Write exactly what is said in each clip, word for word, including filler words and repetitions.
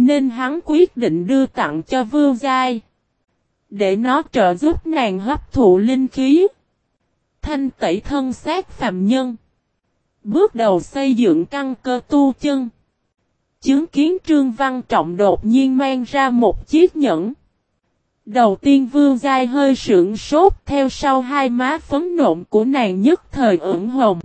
nên hắn quyết định đưa tặng cho Vưu Giai. Để nó trợ giúp nàng hấp thụ linh khí. Thanh tẩy thân xác phàm nhân. Bước đầu xây dựng căn cơ tu chân. Chứng kiến Trương Văn Trọng đột nhiên mang ra một chiếc nhẫn. Đầu tiên Vưu Giai hơi sững sốt, theo sau hai má phấn nộn của nàng nhất thời ửng hồng.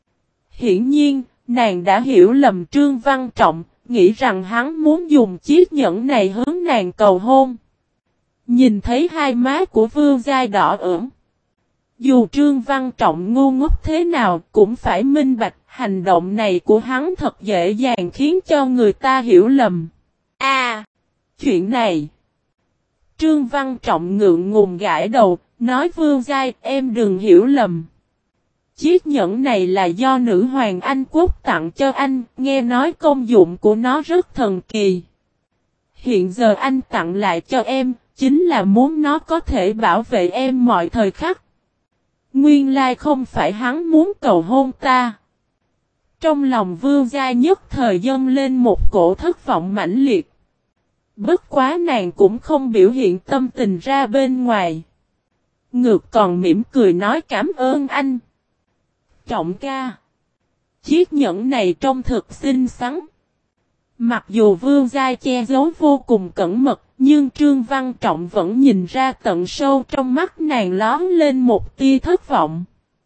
Hiển nhiên, nàng đã hiểu lầm Trương Văn Trọng, nghĩ rằng hắn muốn dùng chiếc nhẫn này hướng nàng cầu hôn. Nhìn thấy hai má của Vưu Giai đỏ ửng. Dù Trương Văn Trọng ngu ngốc thế nào cũng phải minh bạch, hành động này của hắn thật dễ dàng khiến cho người ta hiểu lầm. À, chuyện này. Trương Văn Trọng ngượng ngùng gãi đầu, nói Vưu Giai, em đừng hiểu lầm. Chiếc nhẫn này là do nữ hoàng Anh Quốc tặng cho anh, nghe nói công dụng của nó rất thần kỳ. Hiện giờ anh tặng lại cho em, chính là muốn nó có thể bảo vệ em mọi thời khắc. Nguyên lai không phải hắn muốn cầu hôn ta. Trong lòng Vưu Giai nhất thời dâng lên một cổ thất vọng mãnh liệt. Bất quá nàng cũng không biểu hiện tâm tình ra bên ngoài. Ngược còn mỉm cười nói cảm ơn anh. Trọng ca. Chiếc nhẫn này trông thực xinh xắn. Mặc dù Vưu Giai che giấu vô cùng cẩn mật, nhưng Trương Văn Trọng vẫn nhìn ra tận sâu trong mắt nàng lóm lên một tia thất vọng.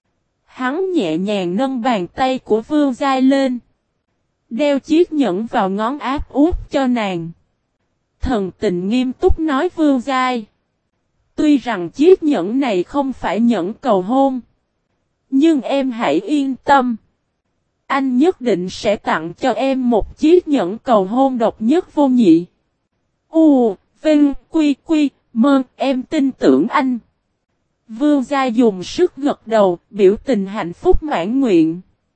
Hắn nhẹ nhàng nâng bàn tay của Vưu Giai lên. Đeo chiếc nhẫn vào ngón áp út cho nàng. Thần tình nghiêm túc nói Vưu Giai. Tuy rằng chiếc nhẫn này không phải nhẫn cầu hôn. Nhưng em hãy yên tâm. Anh nhất định sẽ tặng cho em một chiếc nhẫn cầu hôn độc nhất vô nhị. U, Vinh, Quy, Quy, Mơ, em tin tưởng anh. Vưu Giai dùng sức gật đầu, biểu tình hạnh phúc mãn nguyện.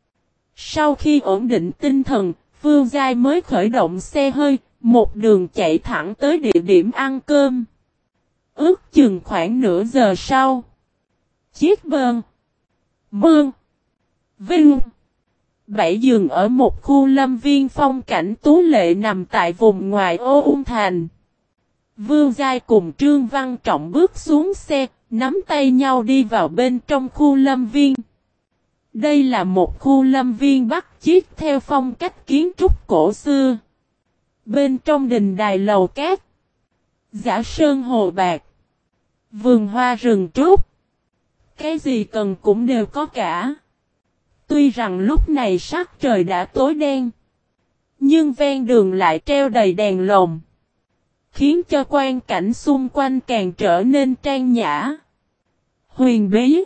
Sau khi ổn định tinh thần, Vưu Giai mới khởi động xe hơi, một đường chạy thẳng tới địa điểm ăn cơm. Ước chừng khoảng nửa giờ sau. Chiếc bơn. Mương. Vinh. Bảy dừng ở một khu lâm viên phong cảnh tú lệ nằm tại vùng ngoài ô Ung Thành. Vưu Giai cùng Trương Văn Trọng bước xuống xe, nắm tay nhau đi vào bên trong khu lâm viên. Đây là một khu lâm viên bắt chiết theo phong cách kiến trúc cổ xưa. Bên trong đình đài lầu cát, giả sơn hồ bạc, vườn hoa rừng trúc. Cái gì cần cũng đều có cả. Tuy rằng lúc này sắc trời đã tối đen, nhưng ven đường lại treo đầy đèn lồng, khiến cho quang cảnh xung quanh càng trở nên trang nhã, huyền bí.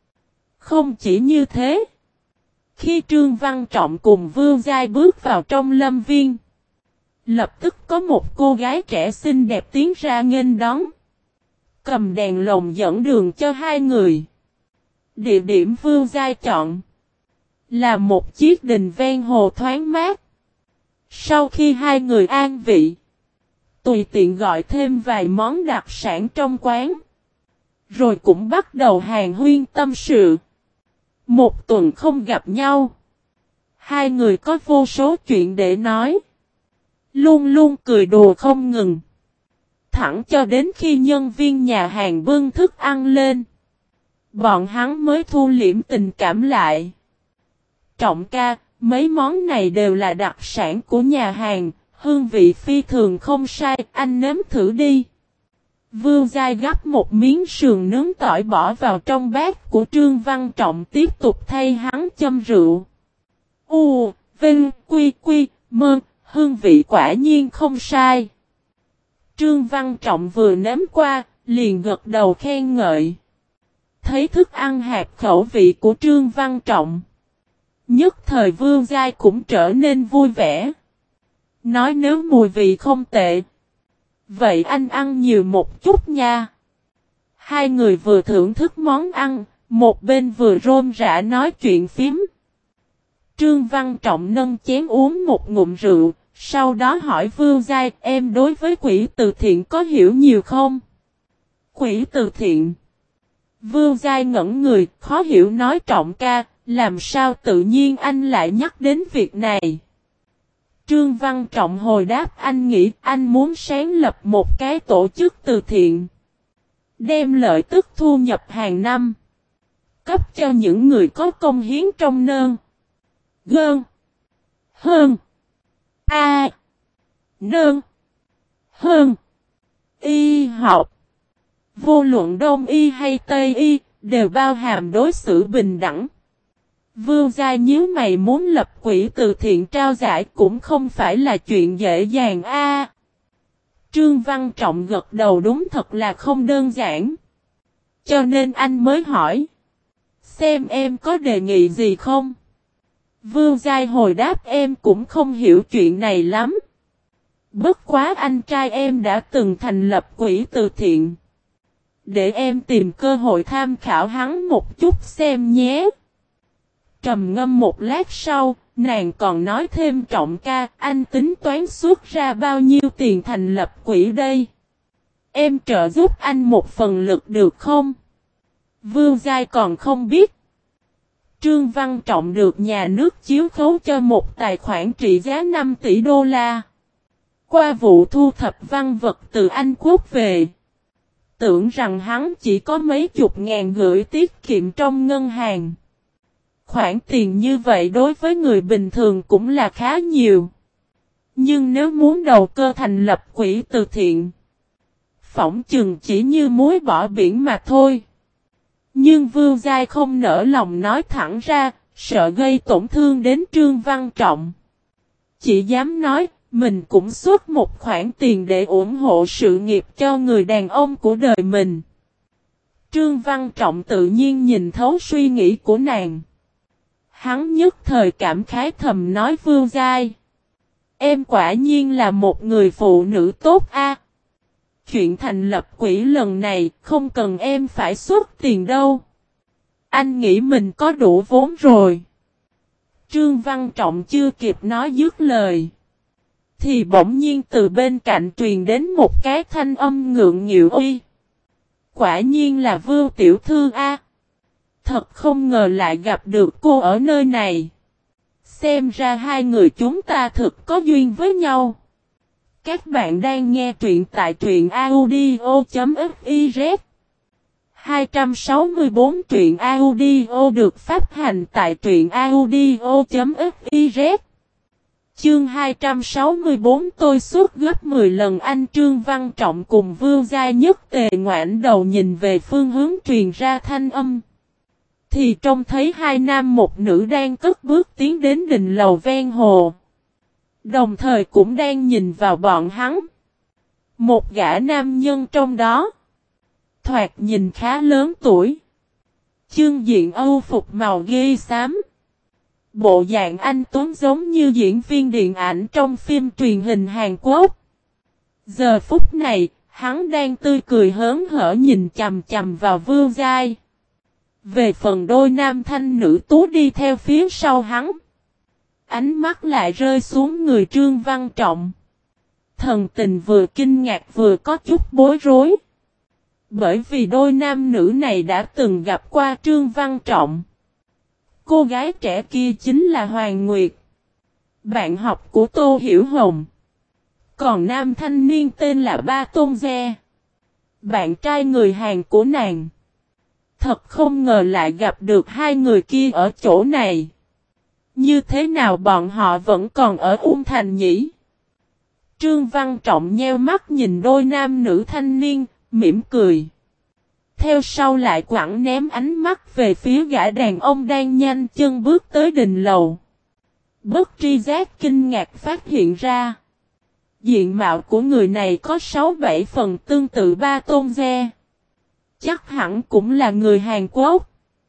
Không chỉ như thế, khi Trương Văn Trọng cùng Vưu Giai bước vào trong lâm viên, lập tức có một cô gái trẻ xinh đẹp tiến ra nghênh đón, cầm đèn lồng dẫn đường cho hai người. Địa điểm Vưu Giai chọn là một chiếc đình ven hồ thoáng mát. Sau khi hai người an vị, tùy tiện gọi thêm vài món đặc sản trong quán, rồi cũng bắt đầu hàn huyên tâm sự. Một tuần không gặp nhau, hai người có vô số chuyện để nói, luôn luôn cười đùa không ngừng. Thẳng cho đến khi nhân viên nhà hàng bưng thức ăn lên, bọn hắn mới thu liễm tình cảm lại. Trọng ca, mấy món này đều là đặc sản của nhà hàng, hương vị phi thường không sai, anh nếm thử đi. Vưu Giai gắp một miếng sườn nướng tỏi bỏ vào trong bát của Trương Văn Trọng, tiếp tục thay hắn châm rượu. U, Vinh, Quy, Quy, Mơ, hương vị quả nhiên không sai. Trương Văn Trọng vừa nếm qua, liền gật đầu khen ngợi. Thấy thức ăn hạt khẩu vị của Trương Văn Trọng, nhất thời Vưu Giai cũng trở nên vui vẻ. Nói nếu mùi vị không tệ, vậy anh ăn nhiều một chút nha. Hai người vừa thưởng thức món ăn, một bên vừa rôm rã nói chuyện phím. Trương Văn Trọng nâng chén uống một ngụm rượu, sau đó hỏi Vưu Giai, em đối với quỹ từ thiện có hiểu nhiều không? Quỹ từ thiện? Vưu Giai ngẩn người, khó hiểu nói Trọng ca, làm sao tự nhiên anh lại nhắc đến việc này? Trương Văn Trọng hồi đáp anh nghĩ anh muốn sáng lập một cái tổ chức từ thiện. Đem lợi tức thu nhập hàng năm. Cấp cho những người có công hiến trong nơn. Gơn. Hơn. A. Nơn. Hơn. Y học. Vô luận Đông y hay Tây y, đều bao hàm đối xử bình đẳng. Vương gia nhíu mày muốn lập quỹ từ thiện trao giải cũng không phải là chuyện dễ dàng a. À, Trương Văn Trọng gật đầu đúng thật là không đơn giản. Cho nên anh mới hỏi. Xem em có đề nghị gì không? Vương gia hồi đáp em cũng không hiểu chuyện này lắm. Bất quá anh trai em đã từng thành lập quỹ từ thiện. Để em tìm cơ hội tham khảo hắn một chút xem nhé. Trầm ngâm một lát sau, nàng còn nói thêm Trọng ca, anh tính toán xuất ra bao nhiêu tiền thành lập quỹ đây? Em trợ giúp anh một phần lực được không? Vương Giai còn không biết. Trương Văn Trọng được nhà nước chiếu khấu cho một tài khoản trị giá năm tỷ đô la. Qua vụ thu thập văn vật từ Anh Quốc về. Tưởng rằng hắn chỉ có mấy chục ngàn gửi tiết kiệm trong ngân hàng. Khoản tiền như vậy đối với người bình thường cũng là khá nhiều. Nhưng nếu muốn đầu cơ thành lập quỹ từ thiện, phỏng chừng chỉ như muối bỏ biển mà thôi. Nhưng Vương Giai không nỡ lòng nói thẳng ra, sợ gây tổn thương đến Trương Văn Trọng. Chỉ dám nói, mình cũng xuất một khoản tiền để ủng hộ sự nghiệp cho người đàn ông của đời mình. Trương Văn Trọng tự nhiên nhìn thấu suy nghĩ của nàng. Hắn nhất thời cảm khái thầm nói Vương Giai. Em quả nhiên là một người phụ nữ tốt a. Chuyện thành lập quỹ lần này không cần em phải xuất tiền đâu. Anh nghĩ mình có đủ vốn rồi. Trương Văn Trọng chưa kịp nói dứt lời. Thì bỗng nhiên từ bên cạnh truyền đến một cái thanh âm ngượng nghịu uy. Quả nhiên là Vương tiểu thư a. Thật không ngờ lại gặp được cô ở nơi này. Xem ra hai người chúng ta thực có duyên với nhau. Các bạn đang nghe truyện tại truyện audio.fiz. hai trăm sáu mươi tư truyện audio được phát hành tại truyện audio.fiz. Chương hai trăm sáu mươi tư tôi suốt gấp mười lần anh Trương Văn Trọng cùng Vương Gia nhất tề ngoảnh đầu nhìn về phương hướng truyền ra thanh âm. Thì trông thấy hai nam một nữ đang cất bước tiến đến đình lầu ven hồ. Đồng thời cũng đang nhìn vào bọn hắn. Một gã nam nhân trong đó. Thoạt nhìn khá lớn tuổi. Chương diện âu phục màu ghi xám. Bộ dạng anh tuấn giống như diễn viên điện ảnh trong phim truyền hình Hàn Quốc. Giờ phút này, hắn đang tươi cười hớn hở nhìn chằm chằm vào Vương Giai. Về phần đôi nam thanh nữ tú đi theo phía sau hắn. Ánh mắt lại rơi xuống người Trương Văn Trọng. Thần tình vừa kinh ngạc vừa có chút bối rối. Bởi vì đôi nam nữ này đã từng gặp qua Trương Văn Trọng. Cô gái trẻ kia chính là Hoàng Nguyệt. Bạn học của Tô Hiểu Hồng. Còn nam thanh niên tên là Ba Tôn Gia. Bạn trai người Hàn của nàng. Thật không ngờ lại gặp được hai người kia ở chỗ này. Như thế nào bọn họ vẫn còn ở Ung Thành nhỉ? Trương Văn Trọng nheo mắt nhìn đôi nam nữ thanh niên, mỉm cười. Theo sau lại quẳng ném ánh mắt về phía gã đàn ông đang nhanh chân bước tới đình lầu. Bất tri giác kinh ngạc phát hiện ra. Diện mạo của người này có sáu bảy phần tương tự Ba Tôn Gia. Chắc hẳn cũng là người Hàn Quốc.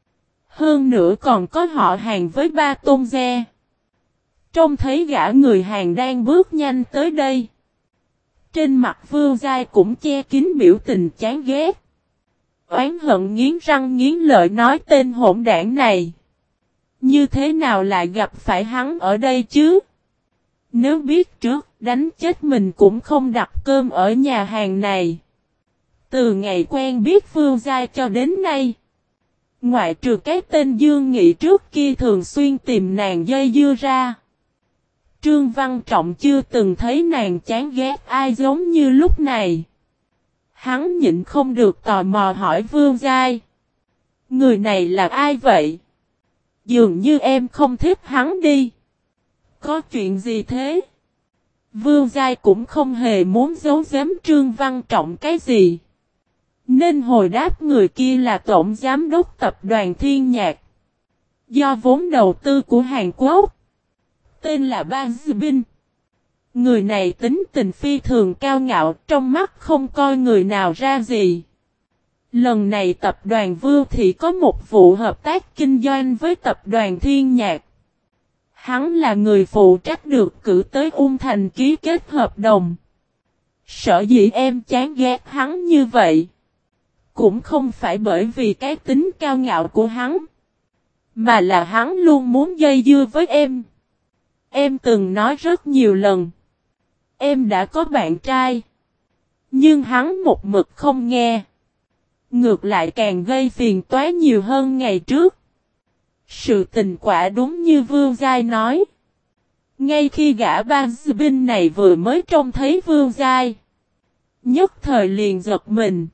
Hơn nữa còn có họ hàng với Ba Tôn Gia. Trông thấy gã người Hàn đang bước nhanh tới đây. Trên mặt Vương Giai cũng che kín biểu tình chán ghét. Oán hận nghiến răng nghiến lợi nói tên hỗn đảng này. Như thế nào lại gặp phải hắn ở đây chứ? Nếu biết trước, đánh chết mình cũng không đặt cơm ở nhà hàng này. Từ ngày quen biết Vương Giai cho đến nay. Ngoại trừ cái tên Dương Nghị trước kia thường xuyên tìm nàng dây dưa ra. Trương Văn Trọng chưa từng thấy nàng chán ghét ai giống như lúc này. Hắn nhịn không được tò mò hỏi Vương Giai. Người này là ai vậy? Dường như em không thích hắn đi. Có chuyện gì thế? Vương Giai cũng không hề muốn giấu giếm Trương Văn Trọng cái gì. Nên hồi đáp người kia là tổng giám đốc tập đoàn Thiên Nhạc. Do vốn đầu tư của Hàn Quốc. Tên là Ba Zibin. Người này tính tình phi thường cao ngạo, trong mắt không coi người nào ra gì. Lần này tập đoàn Vưu Thị có một vụ hợp tác kinh doanh với tập đoàn Thiên Nhạc. Hắn là người phụ trách được cử tới Ung Thành ký kết hợp đồng. Sở dĩ em chán ghét hắn như vậy. Cũng không phải bởi vì cái tính cao ngạo của hắn. Mà là hắn luôn muốn dây dưa với em. Em từng nói rất nhiều lần. Em đã có bạn trai. Nhưng hắn một mực không nghe. Ngược lại càng gây phiền toái nhiều hơn ngày trước. Sự tình quả đúng như Vương Giai nói. Ngay khi gã Ba Zibin này vừa mới trông thấy Vương Giai. Nhất thời liền giật mình.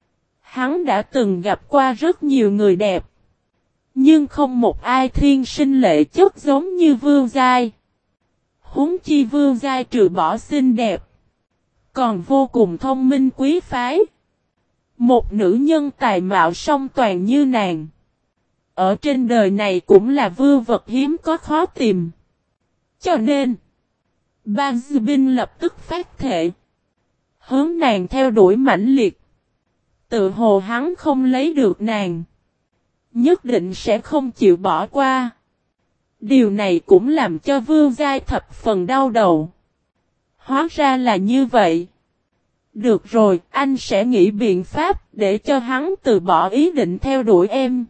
Hắn đã từng gặp qua rất nhiều người đẹp. Nhưng không một ai thiên sinh lệ chất giống như Vương Giai. Huống chi Vương Giai trừ bỏ xinh đẹp. Còn vô cùng thông minh quý phái. Một nữ nhân tài mạo song toàn như nàng. Ở trên đời này cũng là vưu vật hiếm có khó tìm. Cho nên, Ba Zibin lập tức phát thệ. Hướng nàng theo đuổi mãnh liệt. Tự hồ hắn không lấy được nàng. Nhất định sẽ không chịu bỏ qua. Điều này cũng làm cho Vương Giai thập phần đau đầu. Hóa ra là như vậy. Được rồi, anh sẽ nghĩ biện pháp để cho hắn từ bỏ ý định theo đuổi em.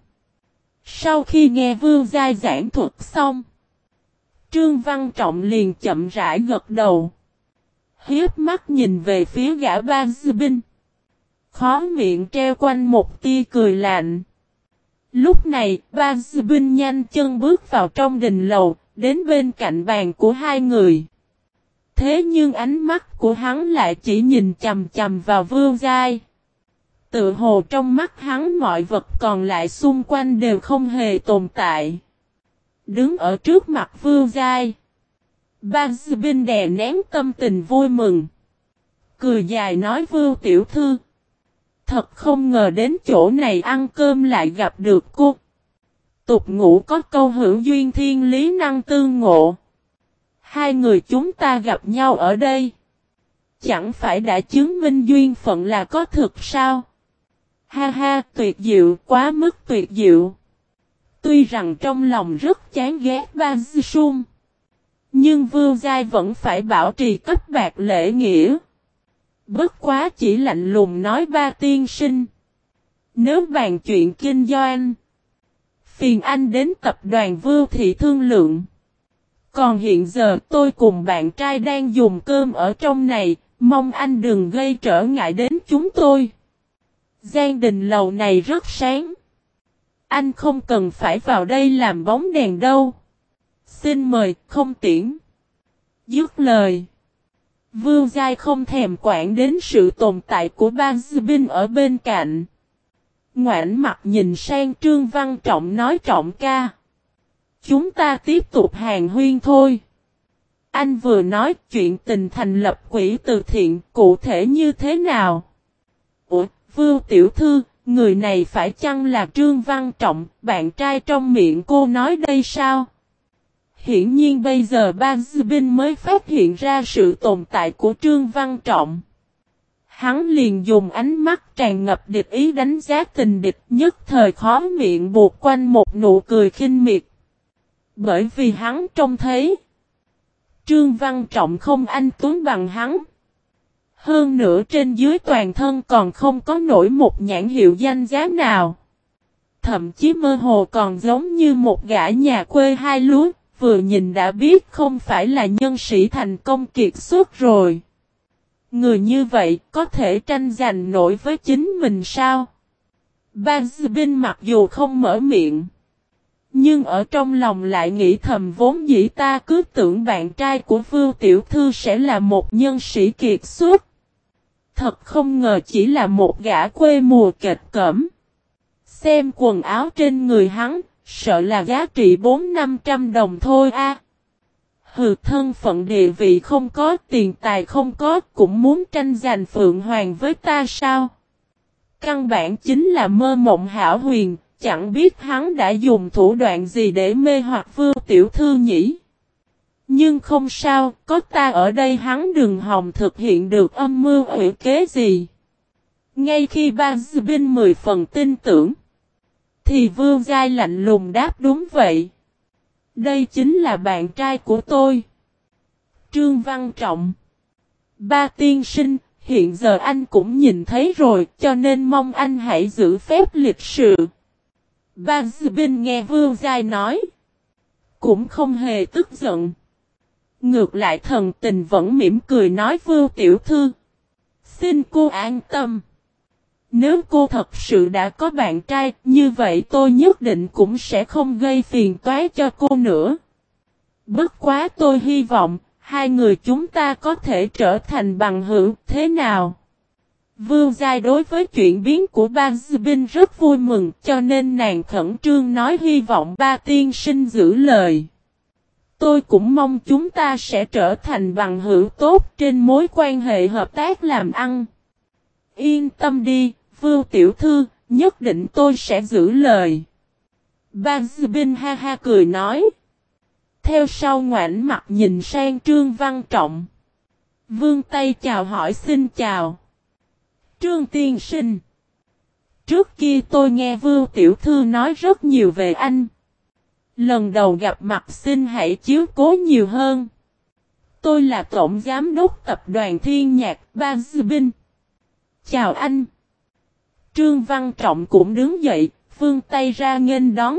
Sau khi nghe Vương Giai giảng thuật xong, Trương Văn Trọng liền chậm rãi gật đầu. Hiếp mắt nhìn về phía gã Ba Zibin. Khó miệng treo quanh một tia cười lạnh. Lúc này, Ba Zibin nhanh chân bước vào trong đình lầu, đến bên cạnh bàn của hai người. Thế nhưng ánh mắt của hắn lại chỉ nhìn chầm chầm vào Vương Giai. Tự hồ trong mắt hắn mọi vật còn lại xung quanh đều không hề tồn tại. Đứng ở trước mặt Vương Giai. Ba Zibin đè nén tâm tình vui mừng. Cười dài nói Vương tiểu thư. Thật không ngờ đến chỗ này ăn cơm lại gặp được cô. Tục ngũ có câu hữu duyên thiên lý năng tương ngộ. Hai người chúng ta gặp nhau ở đây. Chẳng phải đã chứng minh duyên phận là có thực sao? Ha ha, tuyệt diệu, quá mức tuyệt diệu. Tuy rằng trong lòng rất chán ghét Ba Zibin. Nhưng Vương Giai vẫn phải bảo trì cấp bạc lễ nghĩa. Bất quá chỉ lạnh lùng nói Ba tiên sinh. Nếu bàn chuyện kinh doanh, phiền anh đến tập đoàn Vưu Thị thương lượng. Còn hiện giờ tôi cùng bạn trai đang dùng cơm ở trong này, mong anh đừng gây trở ngại đến chúng tôi. Gian đình lầu này rất sáng. Anh không cần phải vào đây làm bóng đèn đâu. Xin mời, không tiễn. Dứt lời. Vương Giai không thèm quản đến sự tồn tại của Ba Zibin ở bên cạnh. Ngoảnh mặt nhìn sang Trương Văn Trọng nói Trọng ca. Chúng ta tiếp tục hàn huyên thôi. Anh vừa nói chuyện tình thành lập quỹ từ thiện cụ thể như thế nào? Ủa, Vương tiểu thư, người này phải chăng là Trương Văn Trọng, bạn trai trong miệng cô nói đây sao? Hiển nhiên bây giờ Ba Zibin mới phát hiện ra sự tồn tại của Trương Văn Trọng. Hắn liền dùng ánh mắt tràn ngập địch ý đánh giá tình địch, nhất thời khó miệng buộc quanh một nụ cười khinh miệt. Bởi vì hắn trông thấy Trương Văn Trọng không anh tuấn bằng hắn. Hơn nữa trên dưới toàn thân còn không có nổi một nhãn hiệu danh giá nào. Thậm chí mơ hồ còn giống như một gã nhà quê hai lúa, vừa nhìn đã biết không phải là nhân sĩ thành công kiệt xuất rồi. Người như vậy có thể tranh giành nổi với chính mình sao? Ba Zibin mặc dù không mở miệng, Nhưng ở trong lòng lại nghĩ thầm vốn dĩ ta cứ tưởng bạn trai của Vưu tiểu thư sẽ là một nhân sĩ kiệt xuất. Thật không ngờ chỉ là một gã quê mùa kịch cỡm. Xem quần áo trên người hắn, sợ là giá trị bốn năm trăm đồng thôi a. Hừ, thân phận địa vị không có, tiền tài không có, cũng muốn tranh giành Phượng Hoàng với ta sao? Căn bản chính là mơ mộng hão huyền, chẳng biết hắn đã dùng thủ đoạn gì để mê hoặc Vưu tiểu thư nhỉ? Nhưng không sao, có ta ở đây hắn đừng hòng thực hiện được âm mưu quỷ kế gì. Ngay khi Ba Dư Binh mười phần tin tưởng, thì Vưu Giai lạnh lùng đáp đúng vậy. Đây chính là bạn trai của tôi. Trương Văn Trọng. Ba tiên sinh, hiện giờ anh cũng nhìn thấy rồi, cho nên mong anh hãy giữ phép lịch sự. Ba Dư Binh nghe Vưu Giai nói, cũng không hề tức giận. Ngược lại thần tình vẫn mỉm cười nói Vưu tiểu thư. Xin cô an tâm. Nếu cô thật sự đã có bạn trai, như vậy tôi nhất định cũng sẽ không gây phiền toái cho cô nữa. Bất quá tôi hy vọng, hai người chúng ta có thể trở thành bằng hữu, thế nào? Vưu Giai đối với chuyện biến của Ba Dư Binh rất vui mừng, cho nên nàng khẩn trương nói hy vọng Ba tiên sinh giữ lời. Tôi cũng mong chúng ta sẽ trở thành bằng hữu tốt trên mối quan hệ hợp tác làm ăn. Yên tâm đi, Vưu tiểu thư, nhất định tôi sẽ giữ lời. Ba Dư Binh ha ha cười nói. Theo sau ngoảnh mặt nhìn sang Trương Văn Trọng. Vương tay chào hỏi xin chào. Trương tiên sinh. Trước kia tôi nghe Vưu tiểu thư nói rất nhiều về anh. Lần đầu gặp mặt xin hãy chiếu cố nhiều hơn. Tôi là tổng giám đốc tập đoàn Thiên Nhạc Ba Dư Binh. Chào anh. Trương Văn Trọng cũng đứng dậy, vươn tay ra nghênh đón.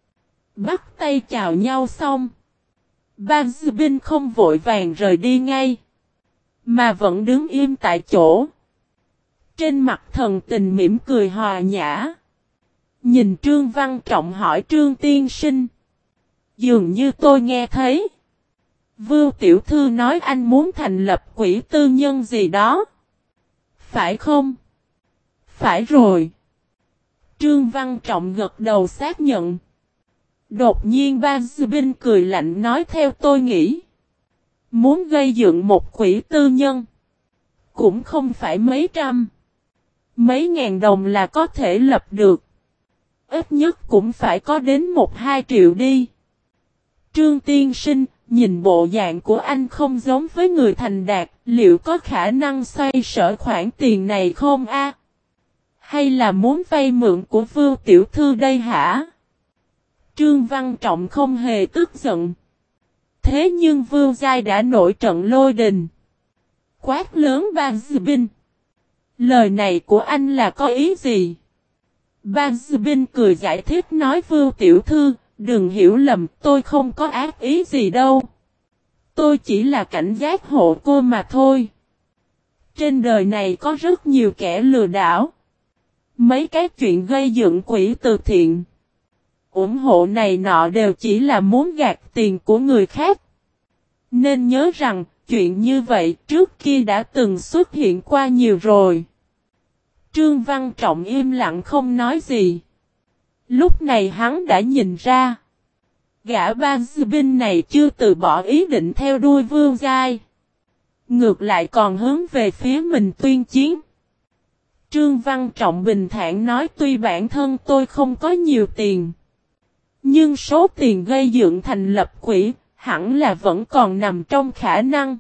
Bắt tay chào nhau xong. Ba Dư Binh không vội vàng rời đi ngay, mà vẫn đứng im tại chỗ. Trên mặt thần tình mỉm cười hòa nhã. Nhìn Trương Văn Trọng hỏi Trương tiên sinh. Dường như tôi nghe thấy. Vưu tiểu thư nói anh muốn thành lập quỹ tư nhân gì đó. Phải không? Phải rồi. Trương Văn Trọng gật đầu xác nhận. Đột nhiên Ba Dư Binh cười lạnh nói theo tôi nghĩ. Muốn gây dựng một quỹ tư nhân. Cũng không phải mấy trăm. Mấy ngàn đồng là có thể lập được. Ít nhất cũng phải có đến một hai triệu đi. Trương tiên sinh, nhìn bộ dạng của anh không giống với người thành đạt, liệu có khả năng xoay sở khoản tiền này không a? Hay là muốn vay mượn của Vưu tiểu thư đây hả? Trương Văn Trọng không hề tức giận. Thế nhưng Vưu Giai đã nổi trận lôi đình. Quát lớn Ba Dư Binh. Lời này của anh là có ý gì? Ba Dư Binh cười giải thích nói Vưu tiểu thư, đừng hiểu lầm, tôi không có ác ý gì đâu. Tôi chỉ là cảnh giác hộ cô mà thôi. Trên đời này có rất nhiều kẻ lừa đảo. Mấy cái chuyện gây dựng quỹ từ thiện, ủng hộ này nọ đều chỉ là muốn gạt tiền của người khác. Nên nhớ rằng, chuyện như vậy trước kia đã từng xuất hiện qua nhiều rồi. Trương Văn Trọng im lặng không nói gì. Lúc này hắn đã nhìn ra. Gã Ba Dư Binh này chưa từ bỏ ý định theo đuôi Vưu Giai. Ngược lại còn hướng về phía mình tuyên chiến. Trương Văn Trọng bình thản nói tuy bản thân tôi không có nhiều tiền. Nhưng số tiền gây dựng thành lập quỹ, hẳn là vẫn còn nằm trong khả năng.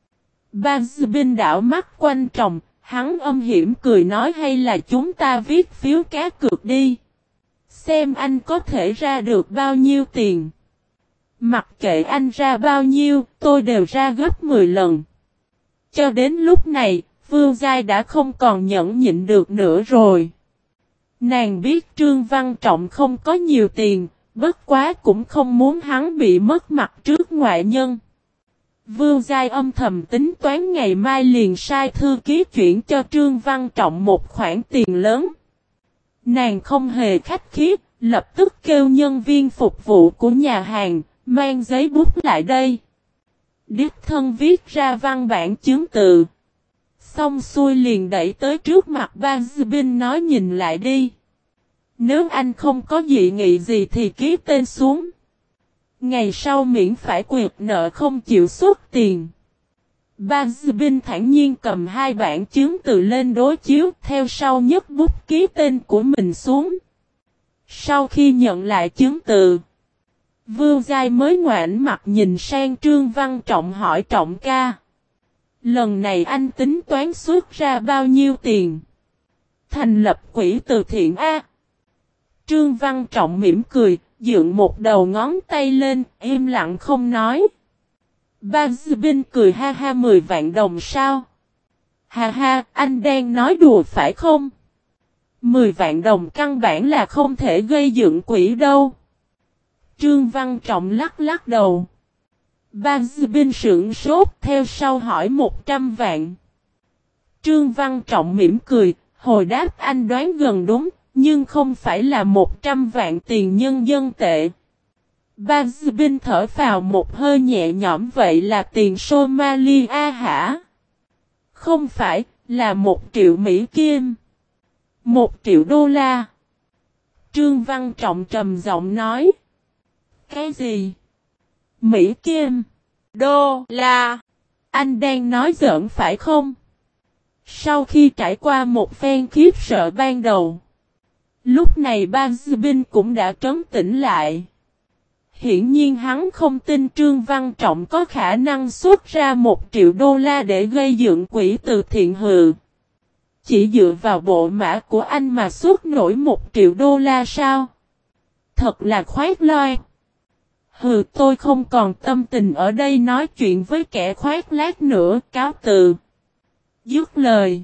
Ba Dư Binh đảo mắt quanh tròng, hắn âm hiểm cười nói hay là chúng ta viết phiếu cá cược đi. Xem anh có thể ra được bao nhiêu tiền. Mặc kệ anh ra bao nhiêu, tôi đều ra gấp mười lần. Cho đến lúc này, Vưu Giai đã không còn nhẫn nhịn được nữa rồi. Nàng biết Trương Văn Trọng không có nhiều tiền, bất quá cũng không muốn hắn bị mất mặt trước ngoại nhân. Vưu Giai âm thầm tính toán ngày mai liền sai thư ký chuyển cho Trương Văn Trọng một khoản tiền lớn. Nàng không hề khách khí, Lập tức kêu nhân viên phục vụ của nhà hàng, mang giấy bút lại đây. Đích thân viết ra văn bản chứng từ. Xong xuôi liền đẩy tới trước mặt Bazbin nói nhìn lại đi. Nếu anh không có dị nghị gì thì ký tên xuống. Ngày sau miễn phải quyệt nợ không chịu xuất tiền. Bazbin thản nhiên cầm hai bản chứng từ lên đối chiếu, theo sau nhấc bút ký tên của mình xuống. Sau khi nhận lại chứng từ, Vưu Giai mới ngoảnh mặt nhìn sang Trương Văn Trọng hỏi Trọng ca. Lần này anh tính toán xuất ra bao nhiêu tiền? Thành lập quỹ từ thiện A. Trương Văn Trọng mỉm cười, dựng một đầu ngón tay lên, im lặng không nói. Bazbin cười ha ha mười vạn đồng sao? Ha ha, anh đang nói đùa phải không? Mười vạn đồng căn bản là không thể gây dựng quỹ đâu. Trương Văn Trọng lắc lắc đầu. Bazbin sững sốt theo sau hỏi một trăm vạn. Trương Văn Trọng mỉm cười, hồi đáp anh đoán gần đúng, nhưng không phải là một trăm vạn tiền nhân dân tệ. Bazbin thở phào một hơi nhẹ nhõm vậy là tiền Somalia hả? Không phải, là một triệu Mỹ Kim. Một triệu đô la. Trương Văn Trọng trầm giọng nói. Cái gì? Mỹ Kim? Đô la? Anh đang nói giỡn phải không? Sau khi trải qua một phen khiếp sợ ban đầu, lúc này Bazbin cũng đã trấn tĩnh lại. Hiển nhiên hắn không tin Trương Văn Trọng có khả năng xuất ra một triệu đô la để gây dựng quỹ từ thiện hừ. Chỉ dựa vào bộ mã của anh mà xuất nổi một triệu đô la sao? Thật là khoét loi. Hừ, tôi không còn tâm tình ở đây nói chuyện với kẻ khoét lác nữa, cáo từ. Dứt lời.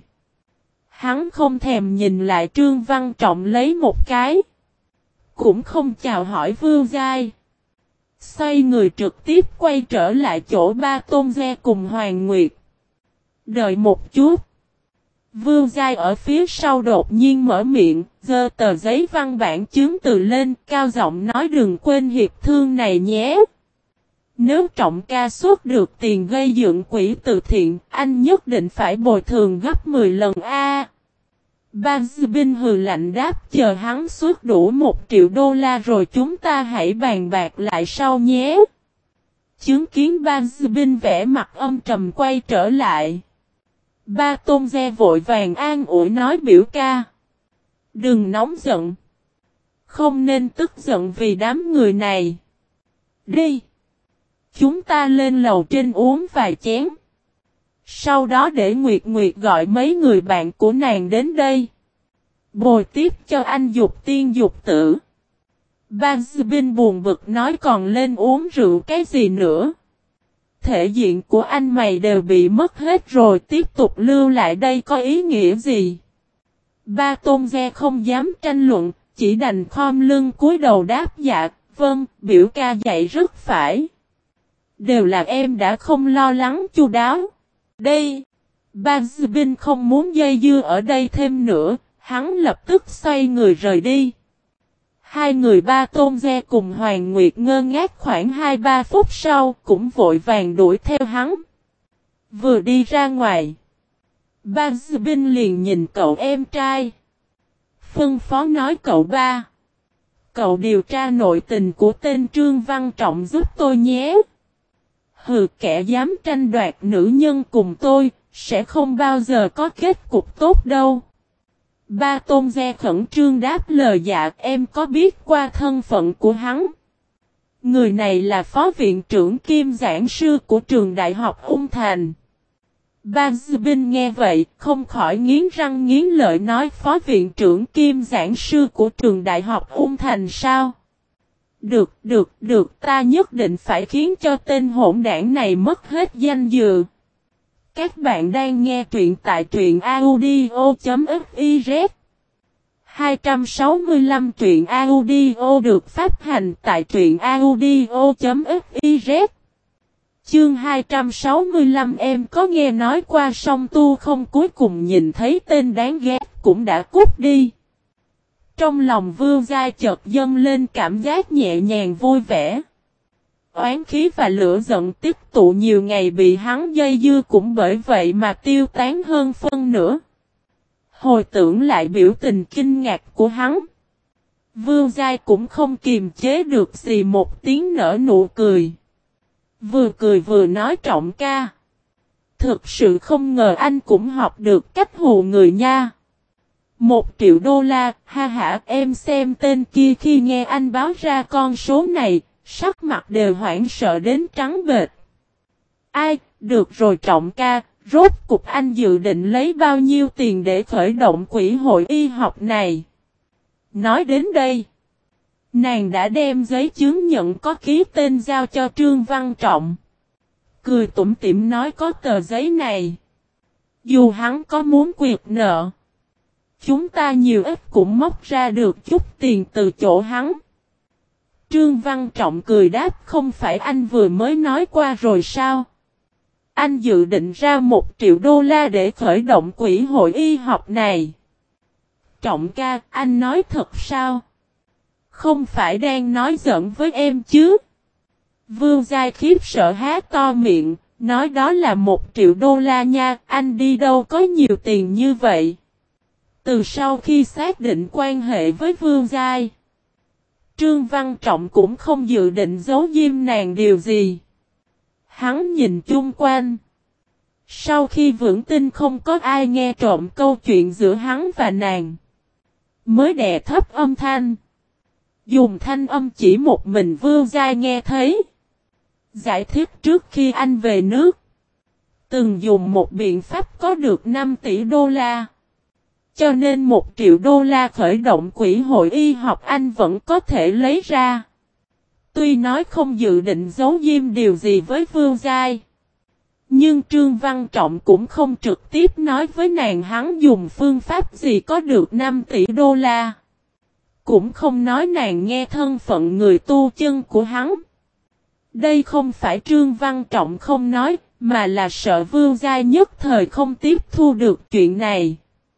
Hắn không thèm nhìn lại Trương Văn Trọng lấy một cái. Cũng không chào hỏi Vưu Giai. Xoay người trực tiếp quay trở lại chỗ Ba Tôn Gia cùng Hoàng Nguyệt. Đợi một chút. Vưu Giai ở phía sau đột nhiên mở miệng, giơ tờ giấy văn bản chứng từ lên, cao giọng nói đừng quên hiệp thương này nhé. Nếu Trọng ca xuất được tiền gây dựng quỹ từ thiện, anh nhất định phải bồi thường gấp mười lần a. Bazbin hừ lạnh đáp chờ hắn xuất đủ một triệu đô la rồi chúng ta hãy bàn bạc lại sau nhé. Chứng kiến Bazbin vẽ mặt âm trầm quay trở lại. Ba Tôn Gia vội vàng an ủi nói biểu ca. Đừng nóng giận. Không nên tức giận vì đám người này. Đi. Chúng ta lên lầu trên uống vài chén. Sau đó để Nguyệt Nguyệt gọi mấy người bạn của nàng đến đây. Bồi tiếp cho anh dục tiên dục tử. Bazbin buồn bực nói còn lên uống rượu cái gì nữa. Thể diện của anh mày đều bị mất hết rồi tiếp tục lưu lại đây có ý nghĩa gì? Ba Tôn Gia không dám tranh luận, chỉ đành khom lưng cúi đầu đáp dạ, vâng, biểu ca dạy rất phải. Đều là em đã không lo lắng chu đáo. Đây, Bazbin không muốn dây dưa ở đây thêm nữa, hắn lập tức xoay người rời đi. Hai người Ba Tôn Gia cùng Hoàng Nguyệt ngơ ngác khoảng hai ba phút sau cũng vội vàng đuổi theo hắn. Vừa đi ra ngoài, Bazbin liền nhìn cậu em trai. Phân phó nói cậu ba. Cậu điều tra nội tình của tên Trương Văn Trọng giúp tôi nhé. Hừ, kẻ dám tranh đoạt nữ nhân cùng tôi, sẽ không bao giờ có kết cục tốt đâu. Ba Tôn Gia khẩn trương đáp lời dạ em có biết qua thân phận của hắn. Người này là phó viện trưởng kiêm giảng sư của trường đại học Ung Thành. Bazbin nghe vậy không khỏi nghiến răng nghiến lợi nói phó viện trưởng kiêm giảng sư của trường đại học Ung Thành sao? Được, được, được, ta nhất định phải khiến cho tên hỗn đảng này mất hết danh dự. Các bạn đang nghe truyện tại truyện audio.fiz. hai trăm sáu mươi lăm truyện audio được phát hành tại truyện audio.fiz. Chương hai trăm sáu mươi lăm em có nghe nói qua song tu không cuối cùng nhìn thấy tên đáng ghét cũng đã cút đi. Trong lòng Vương Giai chợt dâng lên cảm giác nhẹ nhàng vui vẻ. Oán khí và lửa giận tích tụ nhiều ngày bị hắn dây dưa cũng bởi vậy mà tiêu tán hơn phân nửa. Hồi tưởng lại biểu tình kinh ngạc của hắn, Vương Giai cũng không kiềm chế được xì một tiếng nở nụ cười. Vừa cười vừa nói Trọng ca. Thực sự không ngờ anh cũng học được cách hù người nha. Một triệu đô la, ha hả em xem tên kia khi nghe anh báo ra con số này, sắc mặt đều hoảng sợ đến trắng bệch. Ai, được rồi Trọng ca, rốt cục anh dự định lấy bao nhiêu tiền để khởi động quỹ hội y học này? Nói đến đây, nàng đã đem giấy chứng nhận có ký tên giao cho Trương Văn Trọng. Cười tủm tỉm nói có tờ giấy này. Dù hắn có muốn quyệt nợ, chúng ta nhiều ít cũng móc ra được chút tiền từ chỗ hắn. Trương Văn Trọng cười đáp không phải anh vừa mới nói qua rồi sao? Anh dự định ra một triệu đô la để khởi động quỹ hội y học này. Trọng ca, anh nói thật sao? Không phải đang nói giỡn với em chứ? Vương Giai khiếp sợ há to miệng, nói đó là một triệu đô la nha, anh đi đâu có nhiều tiền như vậy? Từ sau khi xác định quan hệ với Vương Giai, Trương Văn Trọng cũng không dự định giấu diêm nàng điều gì. Hắn nhìn chung quanh. Sau khi vững tin không có ai nghe trộm câu chuyện giữa hắn và nàng, mới đè thấp âm thanh. Dùng thanh âm chỉ một mình Vương Giai nghe thấy. Giải thích trước khi anh về nước, từng dùng một biện pháp có được năm tỷ đô la. Cho nên một triệu đô la khởi động quỹ hội y học anh vẫn có thể lấy ra. Tuy nói không dự định giấu diêm điều gì với Vương Giai, nhưng Trương Văn Trọng cũng không trực tiếp nói với nàng hắn dùng phương pháp gì có được năm tỷ đô la. Cũng không nói nàng nghe thân phận người tu chân của hắn. Đây không phải Trương Văn Trọng không nói, mà là sợ Vương Giai nhất thời không tiếp thu được chuyện này.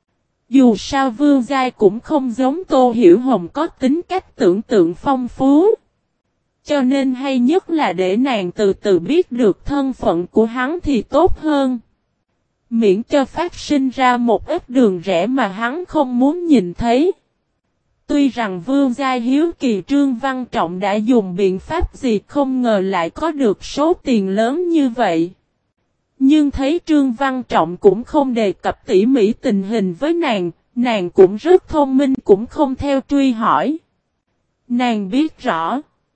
Dù sao Vương Giai cũng không giống Tô Hiểu Hồng có tính cách tưởng tượng phong phú. Cho nên hay nhất là để nàng từ từ biết được thân phận của hắn thì tốt hơn. Miễn cho phát sinh ra một ít đường rẽ mà hắn không muốn nhìn thấy. Tuy rằng Vương Giai hiếu kỳ Trương Văn Trọng đã dùng biện pháp gì không ngờ lại có được số tiền lớn như vậy. Nhưng thấy Trương Văn Trọng cũng không đề cập tỉ mỉ tình hình với nàng, nàng cũng rất thông minh cũng không theo truy hỏi. Nàng biết rõ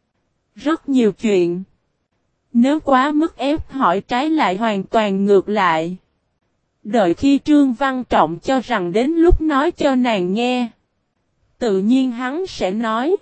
rất nhiều chuyện. Nếu quá mức ép hỏi trái lại hoàn toàn ngược lại. Đợi khi Trương Văn Trọng cho rằng đến lúc nói cho nàng nghe, tự nhiên hắn sẽ nói.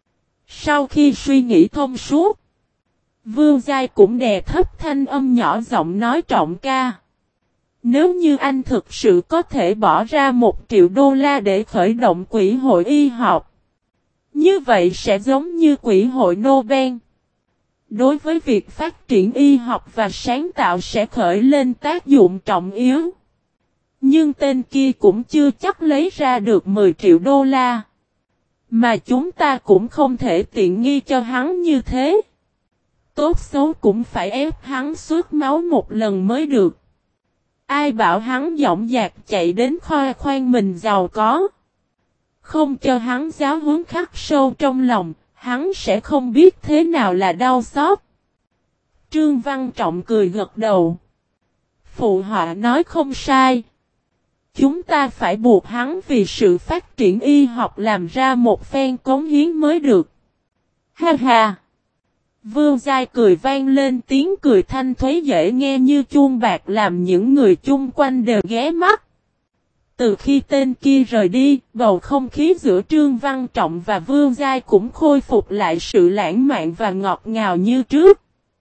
Sau khi suy nghĩ thông suốt, Vương Giai cũng đè thấp thanh âm nhỏ giọng nói Trọng ca. Nếu như anh thực sự có thể bỏ ra một triệu đô la để khởi động quỹ hội y học, như vậy sẽ giống như quỹ hội Nobel. Đối với việc phát triển y học và sáng tạo sẽ khởi lên tác dụng trọng yếu. Nhưng tên kia cũng chưa chắc lấy ra được mười triệu đô la. Mà chúng ta cũng không thể tiện nghi cho hắn như thế. Tốt xấu cũng phải ép hắn suốt máu một lần mới được. Ai bảo hắn dõng dạc chạy đến khoe khoang mình giàu có. Không cho hắn giáo huấn khắc sâu trong lòng, hắn sẽ không biết thế nào là đau xót. Trương Văn Trọng cười gật đầu. Phụ họa nói không sai. Chúng ta phải buộc hắn vì sự phát triển y học làm ra một phen cống hiến mới được. Ha ha! Vương Giai cười vang lên tiếng cười thanh thuế dễ nghe như chuông bạc làm những người chung quanh đều ghé mắt. Từ khi tên kia rời đi, bầu không khí giữa Trương Văn Trọng và Vương Giai cũng khôi phục lại sự lãng mạn và ngọt ngào như trước.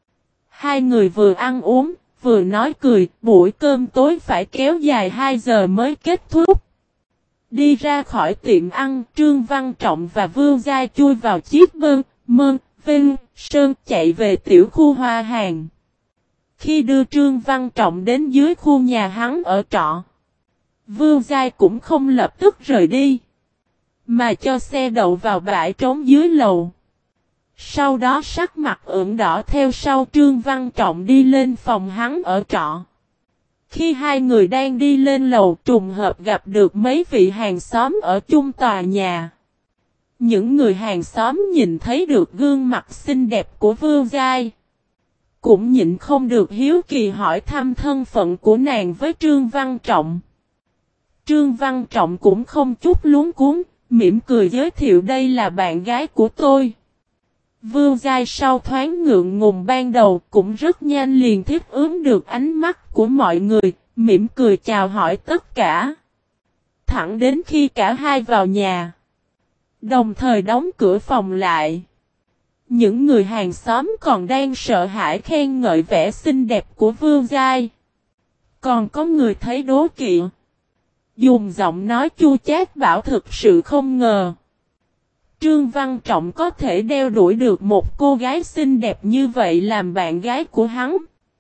Hai người vừa ăn uống, vừa nói cười, buổi cơm tối phải kéo dài hai giờ mới kết thúc. Đi ra khỏi tiệm ăn, Trương Văn Trọng và Vương Giai chui vào chiếc bơn, mơn, vinh, sơn chạy về tiểu khu Hoa Hàng. Khi đưa Trương Văn Trọng đến dưới khu nhà hắn ở trọ, Vương Giai cũng không lập tức rời đi, mà cho xe đậu vào bãi trống dưới lầu. Sau đó sắc mặt ửng đỏ theo sau Trương Văn Trọng đi lên phòng hắn ở trọ. Khi hai người đang đi lên lầu trùng hợp gặp được mấy vị hàng xóm ở chung tòa nhà. Những người hàng xóm nhìn thấy được gương mặt xinh đẹp của Vương Giai. Cũng nhịn không được hiếu kỳ hỏi thăm thân phận của nàng với Trương Văn Trọng. Trương Văn Trọng cũng không chút luống cuống, mỉm cười giới thiệu đây là bạn gái của tôi. Vương Giai sau thoáng ngượng ngùng ban đầu cũng rất nhanh liền tiếp ứng được ánh mắt của mọi người, mỉm cười chào hỏi tất cả. Thẳng đến khi cả hai vào nhà. Đồng thời đóng cửa phòng lại. Những người hàng xóm còn đang sợ hãi khen ngợi vẻ xinh đẹp của Vương Giai. Còn có người thấy đố kỵ. Dùng giọng nói chua chát bảo thực sự không ngờ. Trương Văn Trọng có thể đeo đuổi được một cô gái xinh đẹp như vậy làm bạn gái của hắn.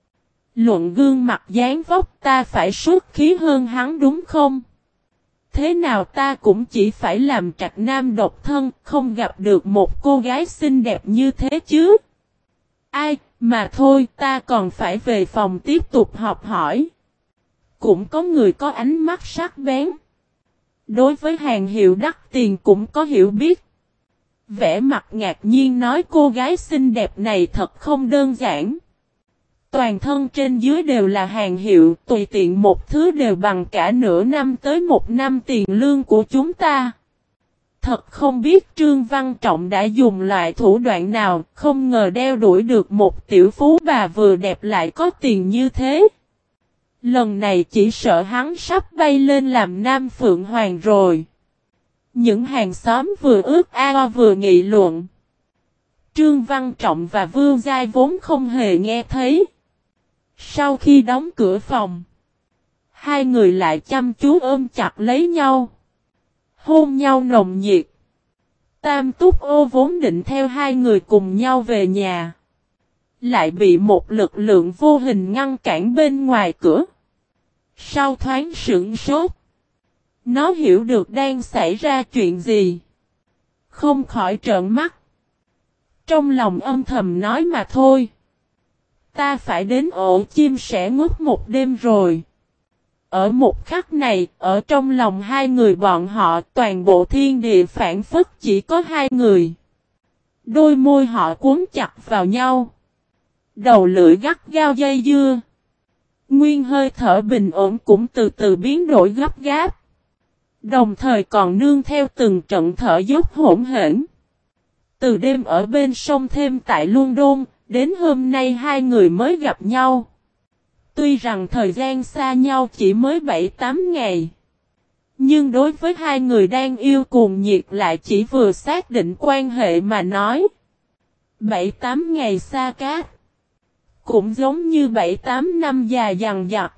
Luận gương mặt dáng vóc ta phải xuất khí hơn hắn đúng không? Thế nào ta cũng chỉ phải làm trạch nam độc thân, không gặp được một cô gái xinh đẹp như thế chứ. Ai, mà thôi ta còn phải về phòng tiếp tục học hỏi. Cũng có người có ánh mắt sắc bén. Đối với hàng hiệu đắt tiền cũng có hiểu biết. Vẻ mặt ngạc nhiên nói cô gái xinh đẹp này thật không đơn giản. Toàn thân trên dưới đều là hàng hiệu, tùy tiện một thứ đều bằng cả nửa năm tới một năm tiền lương của chúng ta. Thật không biết Trương Văn Trọng đã dùng loại thủ đoạn nào, không ngờ đeo đuổi được một tiểu phú bà vừa đẹp lại có tiền như thế. Lần này chỉ sợ hắn sắp bay lên làm Nam Phượng Hoàng rồi. Những hàng xóm vừa ước ao vừa nghị luận. Trương Văn Trọng và Vương Giai vốn không hề nghe thấy. Sau khi đóng cửa phòng, hai người lại chăm chú ôm chặt lấy nhau, hôn nhau nồng nhiệt. Tam Túc Ô vốn định theo hai người cùng nhau về nhà, lại bị một lực lượng vô hình ngăn cản bên ngoài cửa. Sau thoáng sửng sốt, nó hiểu được đang xảy ra chuyện gì, không khỏi trợn mắt. Trong lòng âm thầm nói mà thôi. Ta phải đến ổ chim sẻ ngút một đêm rồi. Ở một khắc này, ở trong lòng hai người bọn họ, toàn bộ thiên địa phản phất chỉ có hai người. Đôi môi họ cuốn chặt vào nhau. Đầu lưỡi gắt gao dây dưa. Nguyên hơi thở bình ổn cũng từ từ biến đổi gấp gáp. Đồng thời còn nương theo từng trận thở dốc hỗn hển. Từ đêm ở bên sông thêm tại London, đến hôm nay hai người mới gặp nhau. Tuy rằng thời gian xa nhau chỉ mới bảy tám ngày. Nhưng đối với hai người đang yêu cuồng nhiệt lại chỉ vừa xác định quan hệ mà nói. bảy tám ngày xa cát. Cũng giống như bảy tám năm dài dằng dặc.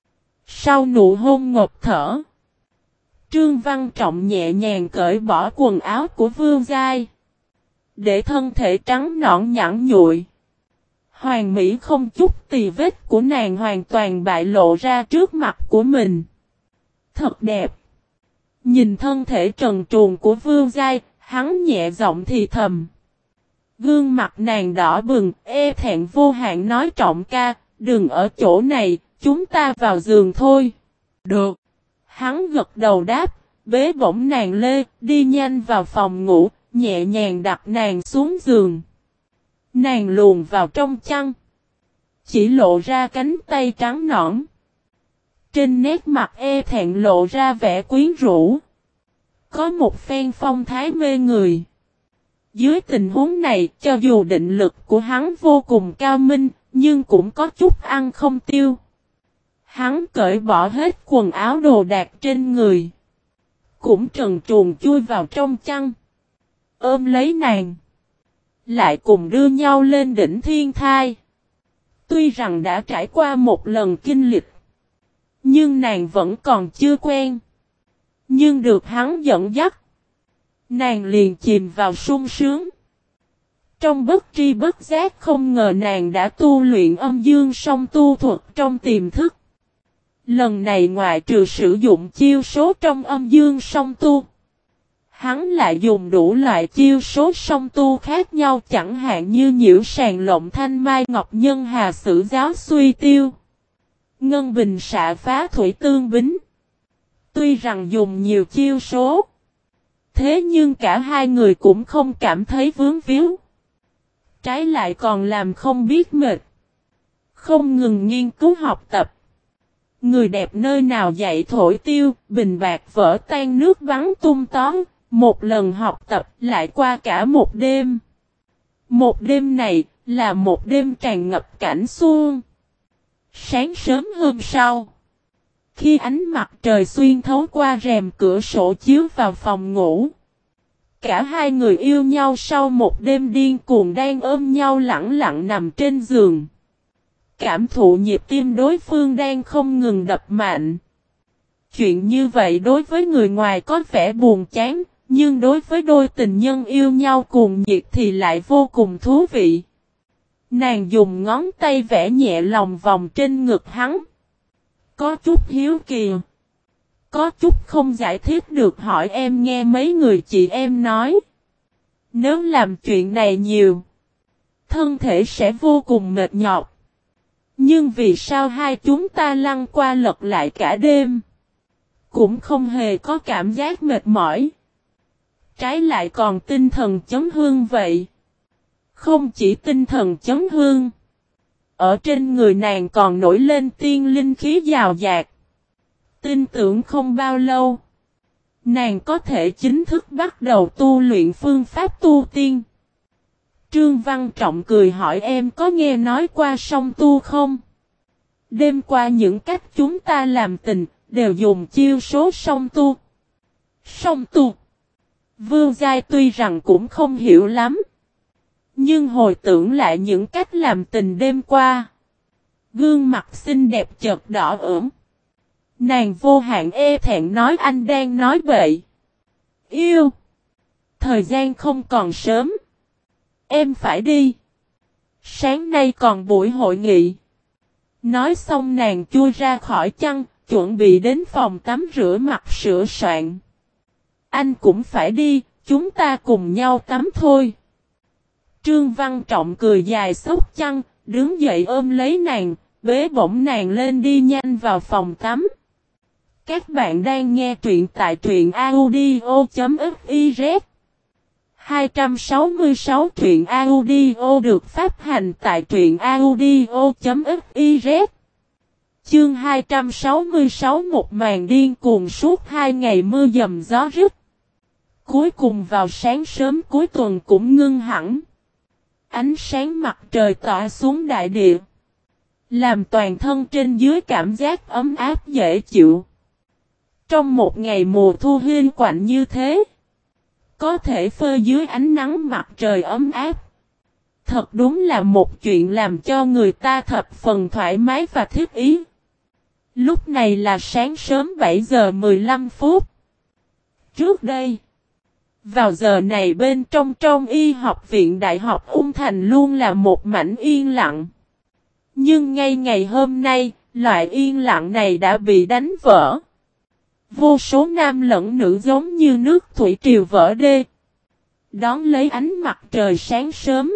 Sau nụ hôn ngột thở. Trương Văn Trọng nhẹ nhàng cởi bỏ quần áo của Vương Giai. Để thân thể trắng nõn nhẵn nhụi. Hoàng mỹ không chút tì vết của nàng hoàn toàn bại lộ ra trước mặt của mình. Thật đẹp. Nhìn thân thể trần truồng của Vương Giai, hắn nhẹ giọng thì thầm. Gương mặt nàng đỏ bừng, e thẹn vô hạn nói Trọng ca, đừng ở chỗ này, chúng ta vào giường thôi. Được. Hắn gật đầu đáp, bế bổng nàng lê, đi nhanh vào phòng ngủ, nhẹ nhàng đặt nàng xuống giường. Nàng luồn vào trong chăn. Chỉ lộ ra cánh tay trắng nõn. Trên nét mặt e thẹn lộ ra vẻ quyến rũ. Có một phen phong thái mê người. Dưới tình huống này, cho dù định lực của hắn vô cùng cao minh, nhưng cũng có chút ăn không tiêu. Hắn cởi bỏ hết quần áo đồ đạc trên người. Cũng trần truồng chui vào trong chăn. Ôm lấy nàng. Lại cùng đưa nhau lên đỉnh thiên thai. Tuy rằng đã trải qua một lần kinh lịch. Nhưng nàng vẫn còn chưa quen. Nhưng được hắn dẫn dắt. Nàng liền chìm vào sung sướng. Trong bất tri bất giác không ngờ nàng đã tu luyện âm dương song tu thuật trong tiềm thức. Lần này ngoại trừ sử dụng chiêu số trong âm dương song tu. Hắn lại dùng đủ loại chiêu số song tu khác nhau, chẳng hạn như nhiễu sàng lộng thanh mai ngọc nhân hà sử giáo suy tiêu, ngân bình xạ phá thủy tương bính. Tuy rằng dùng nhiều chiêu số, thế nhưng cả hai người cũng không cảm thấy vướng víu. Trái lại còn làm không biết mệt, không ngừng nghiên cứu học tập. Người đẹp nơi nào dạy thổi tiêu, bình bạc vỡ tan nước bắn tung tóm. Một lần học tập lại qua cả một đêm. Một đêm này là một đêm tràn ngập cảnh xuân. Sáng sớm hôm sau, khi ánh mặt trời xuyên thấu qua rèm cửa sổ chiếu vào phòng ngủ, cả hai người yêu nhau sau một đêm điên cuồng đang ôm nhau lẳng lặng nằm trên giường. Cảm thụ nhịp tim đối phương đang không ngừng đập mạnh. Chuyện như vậy đối với người ngoài có vẻ buồn chán, nhưng đối với đôi tình nhân yêu nhau cuồng nhiệt thì lại vô cùng thú vị. Nàng dùng ngón tay vẽ nhẹ lòng vòng trên ngực hắn. Có chút hiếu kỳ. Có chút không giải thích được, hỏi em nghe mấy người chị em nói. Nếu làm chuyện này nhiều, thân thể sẽ vô cùng mệt nhọc. Nhưng vì sao hai chúng ta lăn qua lật lại cả đêm, cũng không hề có cảm giác mệt mỏi. Trái lại còn tinh thần chấn hương vậy. Không chỉ tinh thần chấn hương, ở trên người nàng còn nổi lên tiên linh khí giàu dạt. Tin tưởng không bao lâu, nàng có thể chính thức bắt đầu tu luyện phương pháp tu tiên. Trương Văn Trọng cười hỏi em có nghe nói qua song tu không? Đêm qua những cách chúng ta làm tình, đều dùng chiêu số song tu. Song tu. Vương Giai tuy rằng cũng không hiểu lắm, nhưng hồi tưởng lại những cách làm tình đêm qua, gương mặt xinh đẹp chợt đỏ ửng. Nàng vô hạn e thẹn nói anh đang nói bậy. Yêu. Thời gian không còn sớm. Em phải đi. Sáng nay còn buổi hội nghị. Nói xong nàng chui ra khỏi chăn, chuẩn bị đến phòng tắm rửa mặt sửa soạn. Anh cũng phải đi, chúng ta cùng nhau tắm thôi. Trương Văn Trọng cười dài xốc chăn, đứng dậy ôm lấy nàng, bế bổng nàng lên đi nhanh vào phòng tắm. Các bạn đang nghe truyện tại truyện audio.fiz. hai trăm sáu mươi sáu truyện audio được phát hành tại truyện audio.fiz. Chương hai trăm sáu mươi sáu một màn điên cuồng suốt hai ngày mưa dầm gió rít. Cuối cùng vào sáng sớm cuối tuần cũng ngưng hẳn. Ánh sáng mặt trời tỏa xuống đại địa, làm toàn thân trên dưới cảm giác ấm áp dễ chịu. Trong một ngày mùa thu hiu quạnh như thế, có thể phơi dưới ánh nắng mặt trời ấm áp, thật đúng là một chuyện làm cho người ta thập phần thoải mái và thích ý. Lúc này là sáng sớm bảy giờ mười lăm phút. Trước đây, vào giờ này bên trong trong y học viện Đại học Ung Thành luôn là một mảnh yên lặng. Nhưng ngay ngày hôm nay, loại yên lặng này đã bị đánh vỡ. Vô số nam lẫn nữ giống như nước thủy triều vỡ đê, đón lấy ánh mặt trời sáng sớm,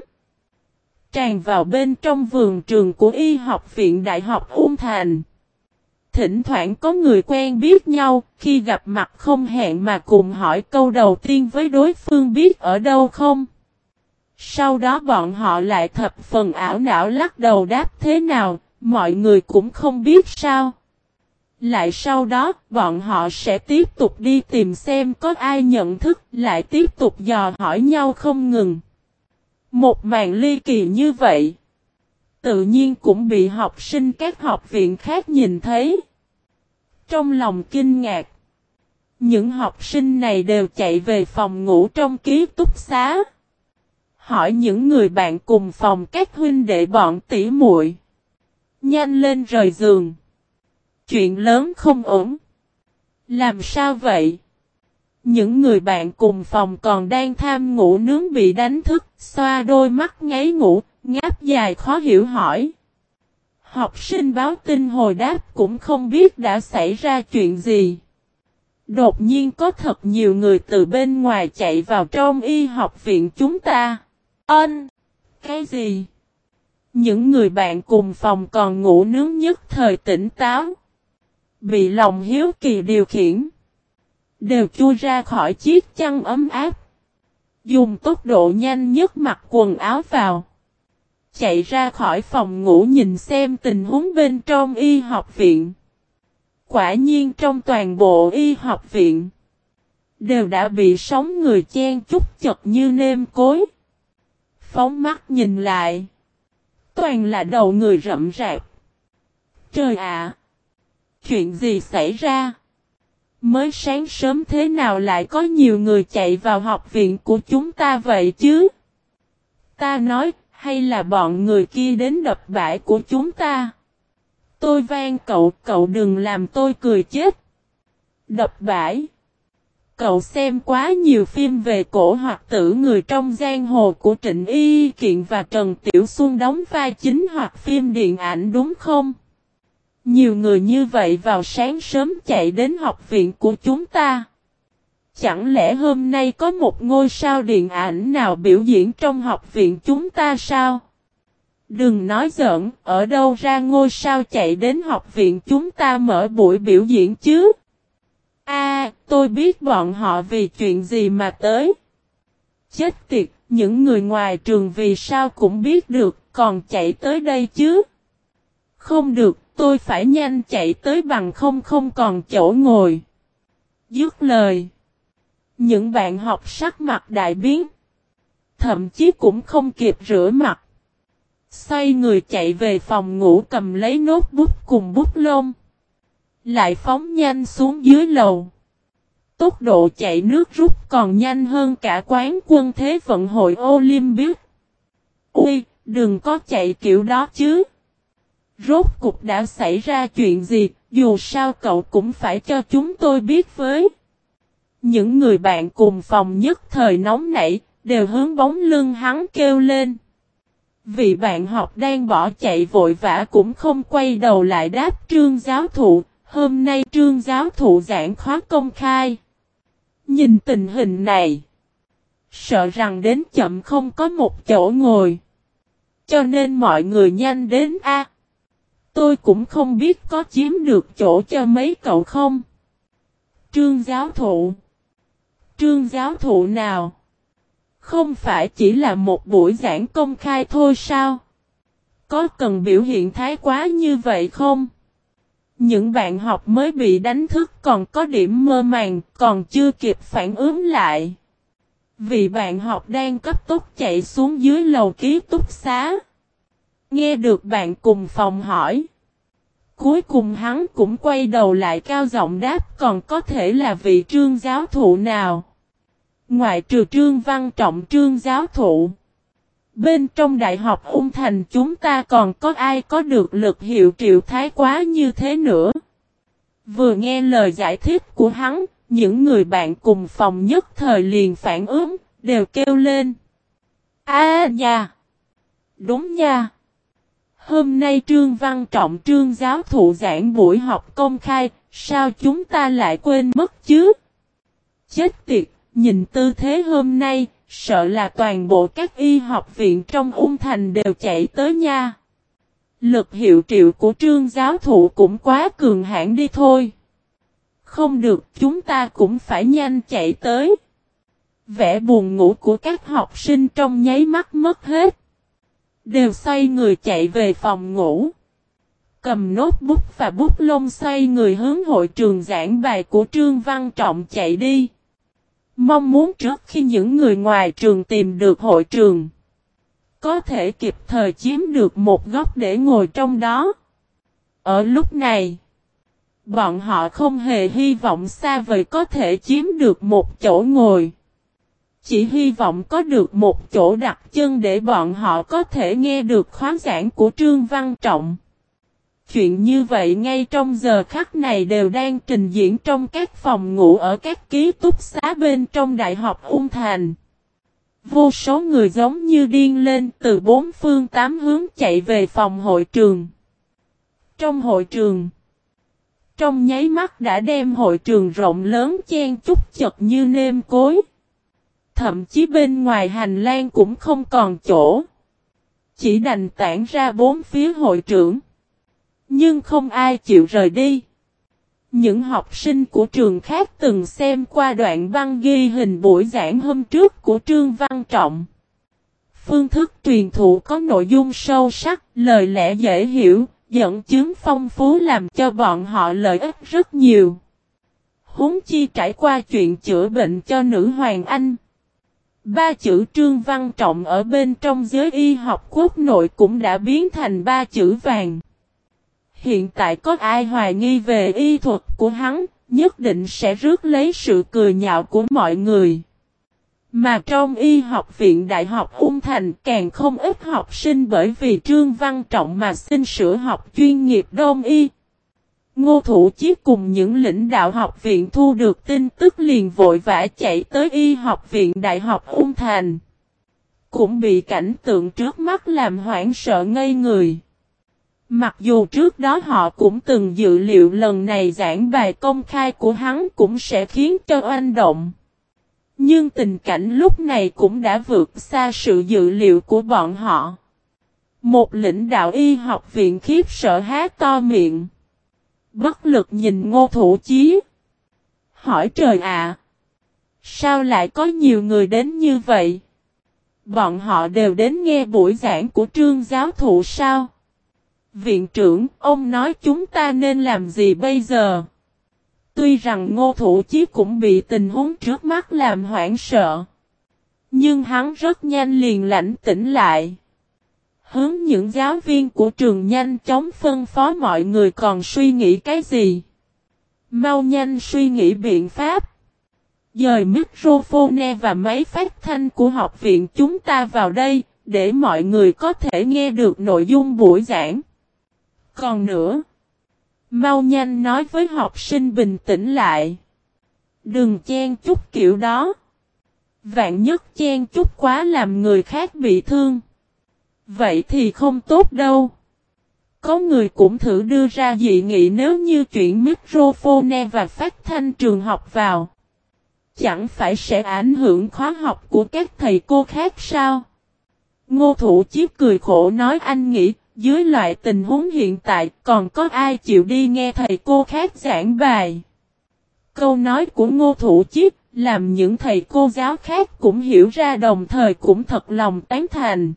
tràn vào bên trong vườn trường của y học viện Đại học Ung Thành. Thỉnh thoảng có người quen biết nhau, khi gặp mặt không hẹn mà cùng hỏi câu đầu tiên với đối phương biết ở đâu không. Sau đó bọn họ lại thập phần ảo não lắc đầu đáp thế nào, mọi người cũng không biết sao. Lại sau đó, bọn họ sẽ tiếp tục đi tìm xem có ai nhận thức, lại tiếp tục dò hỏi nhau không ngừng. Một màn ly kỳ như vậy, tự nhiên cũng bị học sinh các học viện khác nhìn thấy. Trong lòng kinh ngạc, những học sinh này đều chạy về phòng ngủ trong ký túc xá, hỏi những người bạn cùng phòng các huynh đệ bọn tỉ muội, nhanh lên rời giường. Chuyện lớn không ổn. Làm sao vậy? Những người bạn cùng phòng còn đang tham ngủ nướng bị đánh thức, xoa đôi mắt ngáy ngủ, ngáp dài khó hiểu hỏi. Học sinh báo tin hồi đáp cũng không biết đã xảy ra chuyện gì. Đột nhiên có thật nhiều người từ bên ngoài chạy vào trong y học viện chúng ta. Ân! Cái gì? Những người bạn cùng phòng còn ngủ nướng nhất thời tỉnh táo. Bị lòng hiếu kỳ điều khiển. Đều chui ra khỏi chiếc chăn ấm áp. Dùng tốc độ nhanh nhất mặc quần áo vào. Chạy ra khỏi phòng ngủ nhìn xem tình huống bên trong y học viện. Quả nhiên trong toàn bộ y học viện. Đều đã bị sóng người chen chúc chật như nêm cối. Phóng mắt nhìn lại. Toàn là đầu người rậm rạp. Trời ạ! Chuyện gì xảy ra? Mới sáng sớm thế nào lại có nhiều người chạy vào học viện của chúng ta vậy chứ? Ta nói, hay là bọn người kia đến đập bãi của chúng ta? Tôi van cậu, cậu đừng làm tôi cười chết. Đập bãi? Cậu xem quá nhiều phim về cổ hoặc tử người trong giang hồ của Trịnh Y Kiện và Trần Tiểu Xuân đóng vai chính hoặc phim điện ảnh đúng không? Nhiều người như vậy vào sáng sớm chạy đến học viện của chúng ta. Chẳng lẽ hôm nay có một ngôi sao điện ảnh nào biểu diễn trong học viện chúng ta sao? Đừng nói giỡn, ở đâu ra ngôi sao chạy đến học viện chúng ta mở buổi biểu diễn chứ? A, à, tôi biết bọn họ vì chuyện gì mà tới. Chết tiệt, những người ngoài trường vì sao cũng biết được, còn chạy tới đây chứ? Không được, tôi phải nhanh chạy tới bằng không không còn chỗ ngồi. Dứt lời. Những bạn học sắc mặt đại biến. Thậm chí cũng không kịp rửa mặt. Xoay người chạy về phòng ngủ cầm lấy nốt bút cùng bút lông. Lại phóng nhanh xuống dưới lầu. Tốc độ chạy nước rút còn nhanh hơn cả quán quân thế vận hội Olympic. Ui, đừng có chạy kiểu đó chứ. Rốt cục đã xảy ra chuyện gì, dù sao cậu cũng phải cho chúng tôi biết với. Những người bạn cùng phòng nhất thời nóng nảy, đều hướng bóng lưng hắn kêu lên. Vị bạn học đang bỏ chạy vội vã cũng không quay đầu lại đáp Trương giáo thụ, hôm nay Trương giáo thụ giảng khóa công khai. Nhìn tình hình này, sợ rằng đến chậm không có một chỗ ngồi. Cho nên mọi người nhanh đến a. Tôi cũng không biết có chiếm được chỗ cho mấy cậu không. Trương giáo thụ. Trương giáo thụ nào? Không phải chỉ là một buổi giảng công khai thôi sao? Có cần biểu hiện thái quá như vậy không? Những bạn học mới bị đánh thức còn có điểm mơ màng, còn chưa kịp phản ứng lại. Vì bạn học đang cấp tốc chạy xuống dưới lầu ký túc xá. Nghe được bạn cùng phòng hỏi. Cuối cùng hắn cũng quay đầu lại cao giọng đáp còn có thể là vị Trương giáo thụ nào. Ngoại trừ Trương Văn Trọng Trương giáo thụ. Bên trong Đại học Ung Thành chúng ta còn có ai có được lực hiệu triệu thái quá như thế nữa. Vừa nghe lời giải thích của hắn, những người bạn cùng phòng nhất thời liền phản ứng, đều kêu lên. A nha! Đúng nha! Hôm nay Trương Văn Trọng Trương giáo thụ giảng buổi học công khai, sao chúng ta lại quên mất chứ? Chết tiệt, nhìn tư thế hôm nay, sợ là toàn bộ các y học viện trong Ung Thành đều chạy tới nha. Lực hiệu triệu của Trương giáo thụ cũng quá cường hãn đi thôi. Không được, chúng ta cũng phải nhanh chạy tới. Vẻ buồn ngủ của các học sinh trong nháy mắt mất hết. Đều xoay người chạy về phòng ngủ. Cầm nốt bút và bút lông xoay người hướng hội trường giảng bài của Trương Văn Trọng chạy đi. Mong muốn trước khi những người ngoài trường tìm được hội trường, có thể kịp thời chiếm được một góc để ngồi trong đó. Ở lúc này, bọn họ không hề hy vọng xa vời có thể chiếm được một chỗ ngồi. Chỉ hy vọng có được một chỗ đặt chân để bọn họ có thể nghe được khóa giảng của Trương Văn Trọng. Chuyện như vậy ngay trong giờ khắc này đều đang trình diễn trong các phòng ngủ ở các ký túc xá bên trong Đại học Ung Thành. Vô số người giống như điên lên từ bốn phương tám hướng chạy về phòng hội trường. Trong hội trường, trong nháy mắt đã đem hội trường rộng lớn chen chúc chật như nêm cối. Thậm chí bên ngoài hành lang cũng không còn chỗ. Chỉ đành tản ra bốn phía hội trưởng. Nhưng không ai chịu rời đi. Những học sinh của trường khác từng xem qua đoạn băng ghi hình buổi giảng hôm trước của Trương Văn Trọng. Phương thức truyền thụ có nội dung sâu sắc, lời lẽ dễ hiểu, dẫn chứng phong phú làm cho bọn họ lợi ích rất nhiều. Huống chi trải qua chuyện chữa bệnh cho nữ hoàng Anh. Ba chữ Trương Văn Trọng ở bên trong giới y học quốc nội cũng đã biến thành ba chữ vàng. Hiện tại có ai hoài nghi về y thuật của hắn, nhất định sẽ rước lấy sự cười nhạo của mọi người. Mà trong y học viện Đại học Ung Thành càng không ít học sinh bởi vì Trương Văn Trọng mà xin sửa học chuyên nghiệp đông y. Ngô Thủ Chí cùng những lãnh đạo học viện thu được tin tức liền vội vã chạy tới y học viện Đại học Ung Thành. Cũng bị cảnh tượng trước mắt làm hoảng sợ ngây người. Mặc dù trước đó họ cũng từng dự liệu lần này giảng bài công khai của hắn cũng sẽ khiến cho oanh động. Nhưng tình cảnh lúc này cũng đã vượt xa sự dự liệu của bọn họ. Một lãnh đạo y học viện khiếp sợ há to miệng. Bất lực nhìn Ngô Thủ Chí. Hỏi trời ạ! Sao lại có nhiều người đến như vậy? Bọn họ đều đến nghe buổi giảng của Trương giáo thụ sao? Viện trưởng, ông nói chúng ta nên làm gì bây giờ? Tuy rằng Ngô Thủ Chí cũng bị tình huống trước mắt làm hoảng sợ. Nhưng hắn rất nhanh liền lãnh tỉnh lại. Hướng những giáo viên của trường nhanh chóng phân phó mọi người còn suy nghĩ cái gì. Mau nhanh suy nghĩ biện pháp. Dời microphone và máy phát thanh của học viện chúng ta vào đây, để mọi người có thể nghe được nội dung buổi giảng. Còn nữa, mau nhanh nói với học sinh bình tĩnh lại. Đừng chen chúc kiểu đó. Vạn nhất chen chúc quá làm người khác bị thương. Vậy thì không tốt đâu. Có người cũng thử đưa ra dị nghị nếu như chuyển microphone và phát thanh trường học vào. Chẳng phải sẽ ảnh hưởng khóa học của các thầy cô khác sao? Ngô Thủ Chí cười khổ nói anh nghĩ, dưới loại tình huống hiện tại còn có ai chịu đi nghe thầy cô khác giảng bài. Câu nói của Ngô Thủ Chí làm những thầy cô giáo khác cũng hiểu ra đồng thời cũng thật lòng tán thành.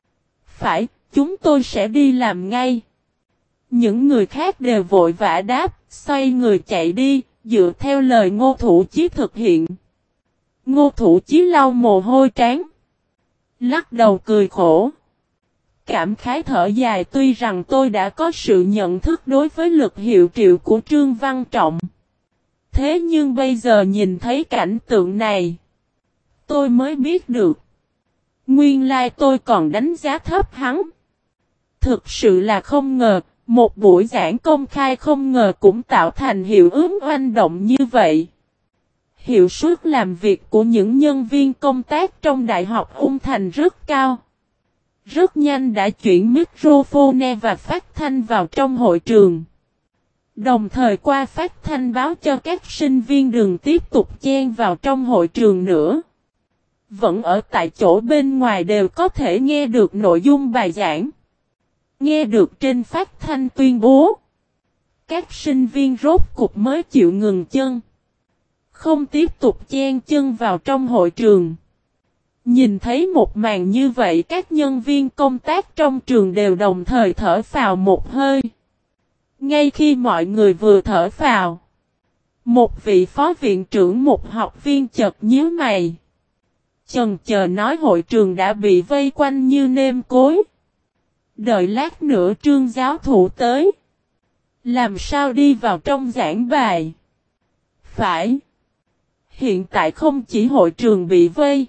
Phải, chúng tôi sẽ đi làm ngay. Những người khác đều vội vã đáp, xoay người chạy đi, dựa theo lời Ngô Thủ Chí thực hiện. Ngô Thủ Chí lau mồ hôi trán. Lắc đầu cười khổ. Cảm khái thở dài tuy rằng tôi đã có sự nhận thức đối với lực hiệu triệu của Trương Văn Trọng. Thế nhưng bây giờ nhìn thấy cảnh tượng này. Tôi mới biết được. Nguyên lai tôi còn đánh giá thấp hắn. Thực sự là không ngờ, một buổi giảng công khai không ngờ cũng tạo thành hiệu ứng oanh động như vậy. Hiệu suất làm việc của những nhân viên công tác trong Đại học Ung Thành rất cao. Rất nhanh đã chuyển microphone và phát thanh vào trong hội trường. Đồng thời qua phát thanh báo cho các sinh viên đừng tiếp tục chen vào trong hội trường nữa. Vẫn ở tại chỗ bên ngoài đều có thể nghe được nội dung bài giảng. Nghe được trên phát thanh tuyên bố. Các sinh viên rốt cục mới chịu ngừng chân. Không tiếp tục chen chân vào trong hội trường. Nhìn thấy một màn như vậy các nhân viên công tác trong trường đều đồng thời thở phào một hơi. Ngay khi mọi người vừa thở phào. Một vị phó viện trưởng một học viên chợt nhíu mày. Chần chờ nói hội trường đã bị vây quanh như nêm cối. Đợi lát nữa Trương giáo thụ tới. Làm sao đi vào trong giảng bài? Phải. Hiện tại không chỉ hội trường bị vây.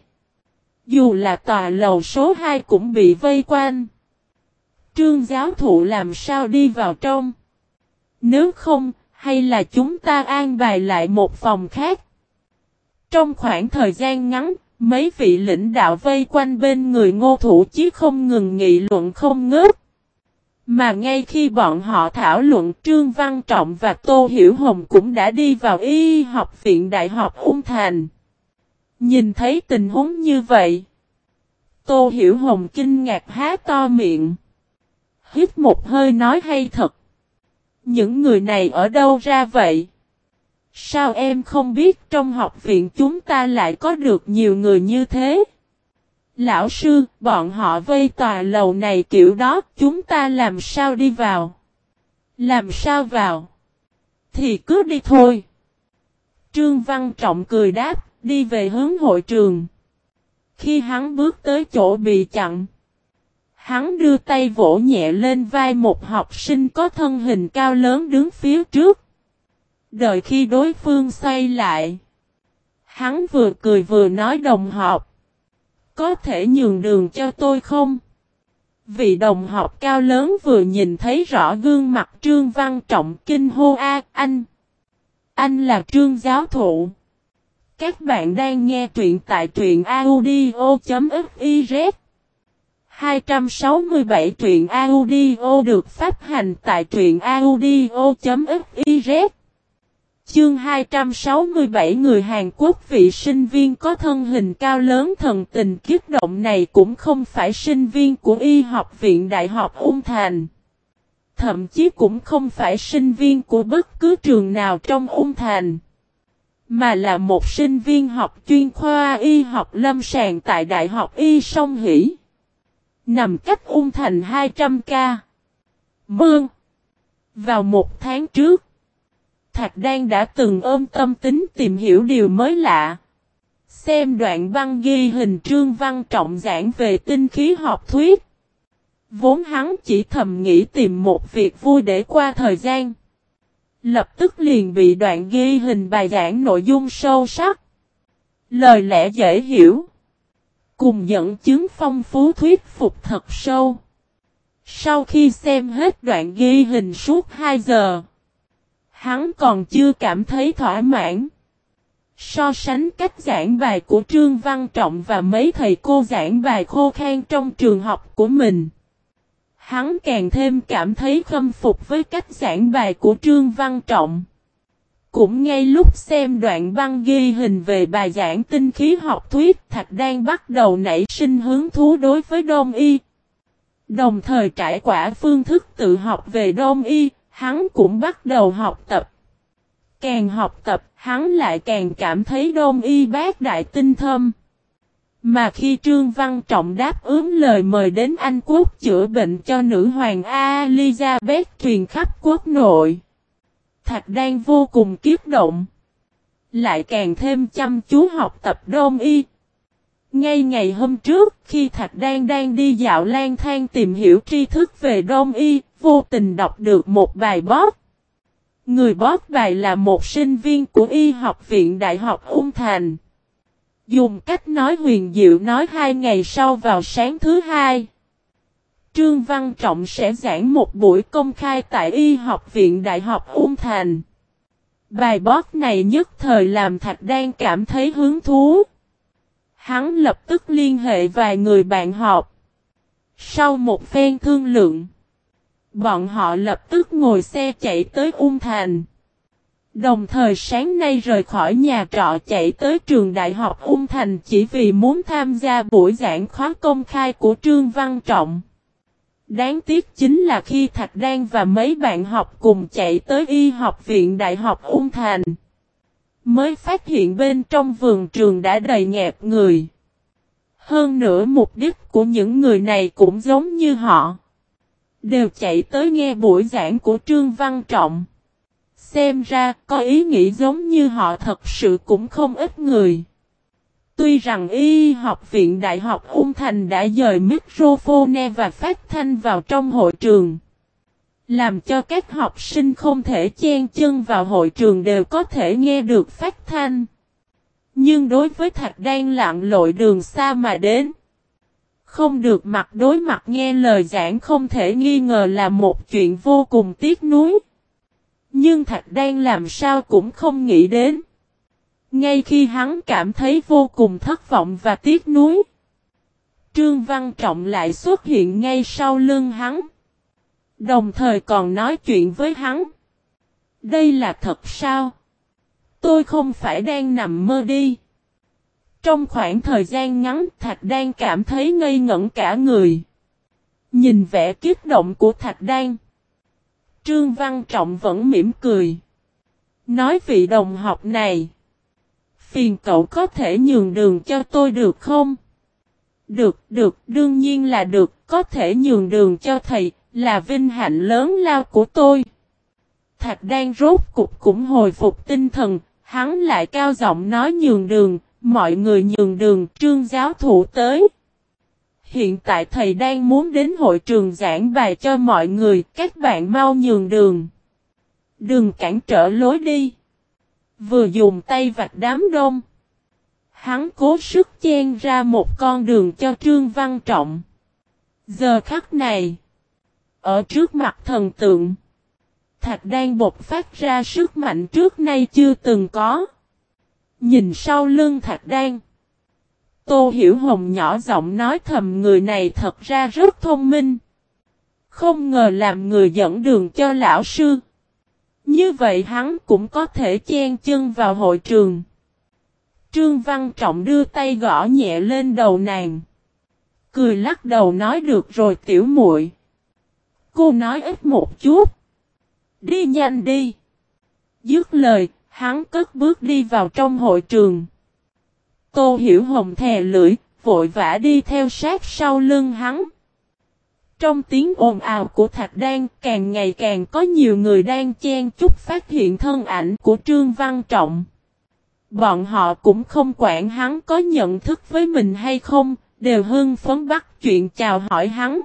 Dù là tòa lầu số hai cũng bị vây quanh. Trương giáo thụ làm sao đi vào trong? Nếu không, hay là chúng ta an bài lại một phòng khác? Trong khoảng thời gian ngắn, mấy vị lãnh đạo vây quanh bên người Ngô Thủ Chí không ngừng nghị luận không ngớt. Mà ngay khi bọn họ thảo luận, Trương Văn Trọng và Tô Hiểu Hồng cũng đã đi vào y học viện Đại học Ung Thành. Nhìn thấy tình huống như vậy, Tô Hiểu Hồng kinh ngạc há to miệng. Hít một hơi nói hay thật. Những người này ở đâu ra vậy? Sao em không biết trong học viện chúng ta lại có được nhiều người như thế? Lão sư, bọn họ vây tòa lầu này kiểu đó, chúng ta làm sao đi vào? Làm sao vào? Thì cứ đi thôi. Trương Văn Trọng cười đáp, đi về hướng hội trường. Khi hắn bước tới chỗ bị chặn, hắn đưa tay vỗ nhẹ lên vai một học sinh có thân hình cao lớn đứng phía trước. Đợi khi đối phương xoay lại, hắn vừa cười vừa nói đồng học. Có thể nhường đường cho tôi không? Vị đồng học cao lớn vừa nhìn thấy rõ gương mặt Trương Văn Trọng kinh hô a anh. Anh là Trương giáo thụ. Các bạn đang nghe truyện tại truyện audio.fiz. hai trăm sáu mươi bảy truyện audio được phát hành tại truyện audio.fiz. Chương hai trăm sáu mươi bảy người Hàn Quốc vị sinh viên có thân hình cao lớn thần tình kích động này cũng không phải sinh viên của y học viện Đại học Ung Thành. Thậm chí cũng không phải sinh viên của bất cứ trường nào trong Ung Thành. Mà là một sinh viên học chuyên khoa y học lâm sàng tại Đại học Y Song Hỷ. Nằm cách Ung Thành hai trăm ki lô mét. Vào một tháng trước, Thạch Đan đã từng ôm tâm tính tìm hiểu điều mới lạ. Xem đoạn băng ghi hình Trương Văn Trọng giảng về tinh khí học thuyết. Vốn hắn chỉ thầm nghĩ tìm một việc vui để qua thời gian. Lập tức liền bị đoạn ghi hình bài giảng nội dung sâu sắc. Lời lẽ dễ hiểu. Cùng dẫn chứng phong phú thuyết phục thật sâu. Sau khi xem hết đoạn ghi hình suốt hai giờ, hắn còn chưa cảm thấy thỏa mãn. So sánh cách giảng bài của Trương Văn Trọng và mấy thầy cô giảng bài khô khan trong trường học của mình, hắn càng thêm cảm thấy khâm phục với cách giảng bài của Trương Văn Trọng. Cũng ngay lúc xem đoạn băng ghi hình về bài giảng tinh khí học thuyết, Thạch Đan bắt đầu nảy sinh hứng thú đối với Đông y. Đồng thời trải qua phương thức tự học về Đông y, hắn cũng bắt đầu học tập. Càng học tập, hắn lại càng cảm thấy Đông y bác đại tinh thâm. Mà khi Trương Văn Trọng đáp ứng lời mời đến Anh Quốc chữa bệnh cho nữ hoàng Elizabeth truyền khắp quốc nội, Thạch Đan vô cùng kiếp động. Lại càng thêm chăm chú học tập Đông y. Ngay ngày hôm trước, khi Thạch Đan đang đi dạo lang thang tìm hiểu tri thức về Đông y, vô tình đọc được một bài blog. Người bót bài là một sinh viên của y học viện Đại học Ung Thành. Dùng cách nói huyền diệu nói hai ngày sau vào sáng thứ hai, Trương Văn Trọng sẽ giảng một buổi công khai tại y học viện Đại học Ung Thành. Bài bót này nhất thời làm Thạch Đan cảm thấy hứng thú. Hắn lập tức liên hệ vài người bạn học. Sau một phen thương lượng, bọn họ lập tức ngồi xe chạy tới Ung Thành. Đồng thời sáng nay rời khỏi nhà trọ chạy tới trường Đại học Ung Thành chỉ vì muốn tham gia buổi giảng khóa công khai của Trương Văn Trọng. Đáng tiếc chính là khi Thạch Đan và mấy bạn học cùng chạy tới y học viện Đại học Ung Thành, mới phát hiện bên trong vườn trường đã đầy nhẹp người. Hơn nữa mục đích của những người này cũng giống như họ. Đều chạy tới nghe buổi giảng của Trương Văn Trọng. Xem ra có ý nghĩ giống như họ thật sự cũng không ít người. Tuy rằng y học viện Đại học Ung Thành đã dời microphone và phát thanh vào trong hội trường, làm cho các học sinh không thể chen chân vào hội trường đều có thể nghe được phát thanh. Nhưng đối với Thạch Đan lặn lội đường xa mà đến, không được mặt đối mặt nghe lời giảng không thể nghi ngờ là một chuyện vô cùng tiếc nuối. Nhưng Thạch Đan làm sao cũng không nghĩ đến. Ngay khi hắn cảm thấy vô cùng thất vọng và tiếc nuối, Trương Văn Trọng lại xuất hiện ngay sau lưng hắn. Đồng thời còn nói chuyện với hắn. Đây là thật sao? Tôi không phải đang nằm mơ đi. Trong khoảng thời gian ngắn, Thạch Đan cảm thấy ngây ngẩn cả người. Nhìn vẻ kích động của Thạch Đan, Trương Văn Trọng vẫn mỉm cười. Nói vị đồng học này, phiền cậu có thể nhường đường cho tôi được không? Được, được, đương nhiên là được, có thể nhường đường cho thầy, là vinh hạnh lớn lao của tôi. Thạch Đan rốt cục cũng hồi phục tinh thần, hắn lại cao giọng nói nhường đường, mọi người nhường đường, Trương giáo thụ tới. Hiện tại thầy đang muốn đến hội trường giảng bài cho mọi người, các bạn mau nhường đường. Đừng cản trở lối đi. Vừa dùng tay vạch đám đông, hắn cố sức chen ra một con đường cho Trương Văn Trọng. Giờ khắc này, ở trước mặt thần tượng, Thạch Đan bộc phát ra sức mạnh trước nay chưa từng có. Nhìn sau lưng Thạch Đan, Tô Hiểu Hồng nhỏ giọng nói thầm người này thật ra rất thông minh. Không ngờ làm người dẫn đường cho lão sư. Như vậy hắn cũng có thể chen chân vào hội trường. Trương Văn Trọng đưa tay gõ nhẹ lên đầu nàng. Cười lắc đầu nói được rồi tiểu muội. Cô nói ít một chút. Đi nhanh đi. Dứt lời, hắn cất bước đi vào trong hội trường. Tô Hiểu Hồng thè lưỡi, vội vã đi theo sát sau lưng hắn. Trong tiếng ồn ào của Thạch Đan, càng ngày càng có nhiều người đang chen chúc phát hiện thân ảnh của Trương Văn Trọng. Bọn họ cũng không quản hắn có nhận thức với mình hay không, đều hưng phấn bắt chuyện chào hỏi hắn.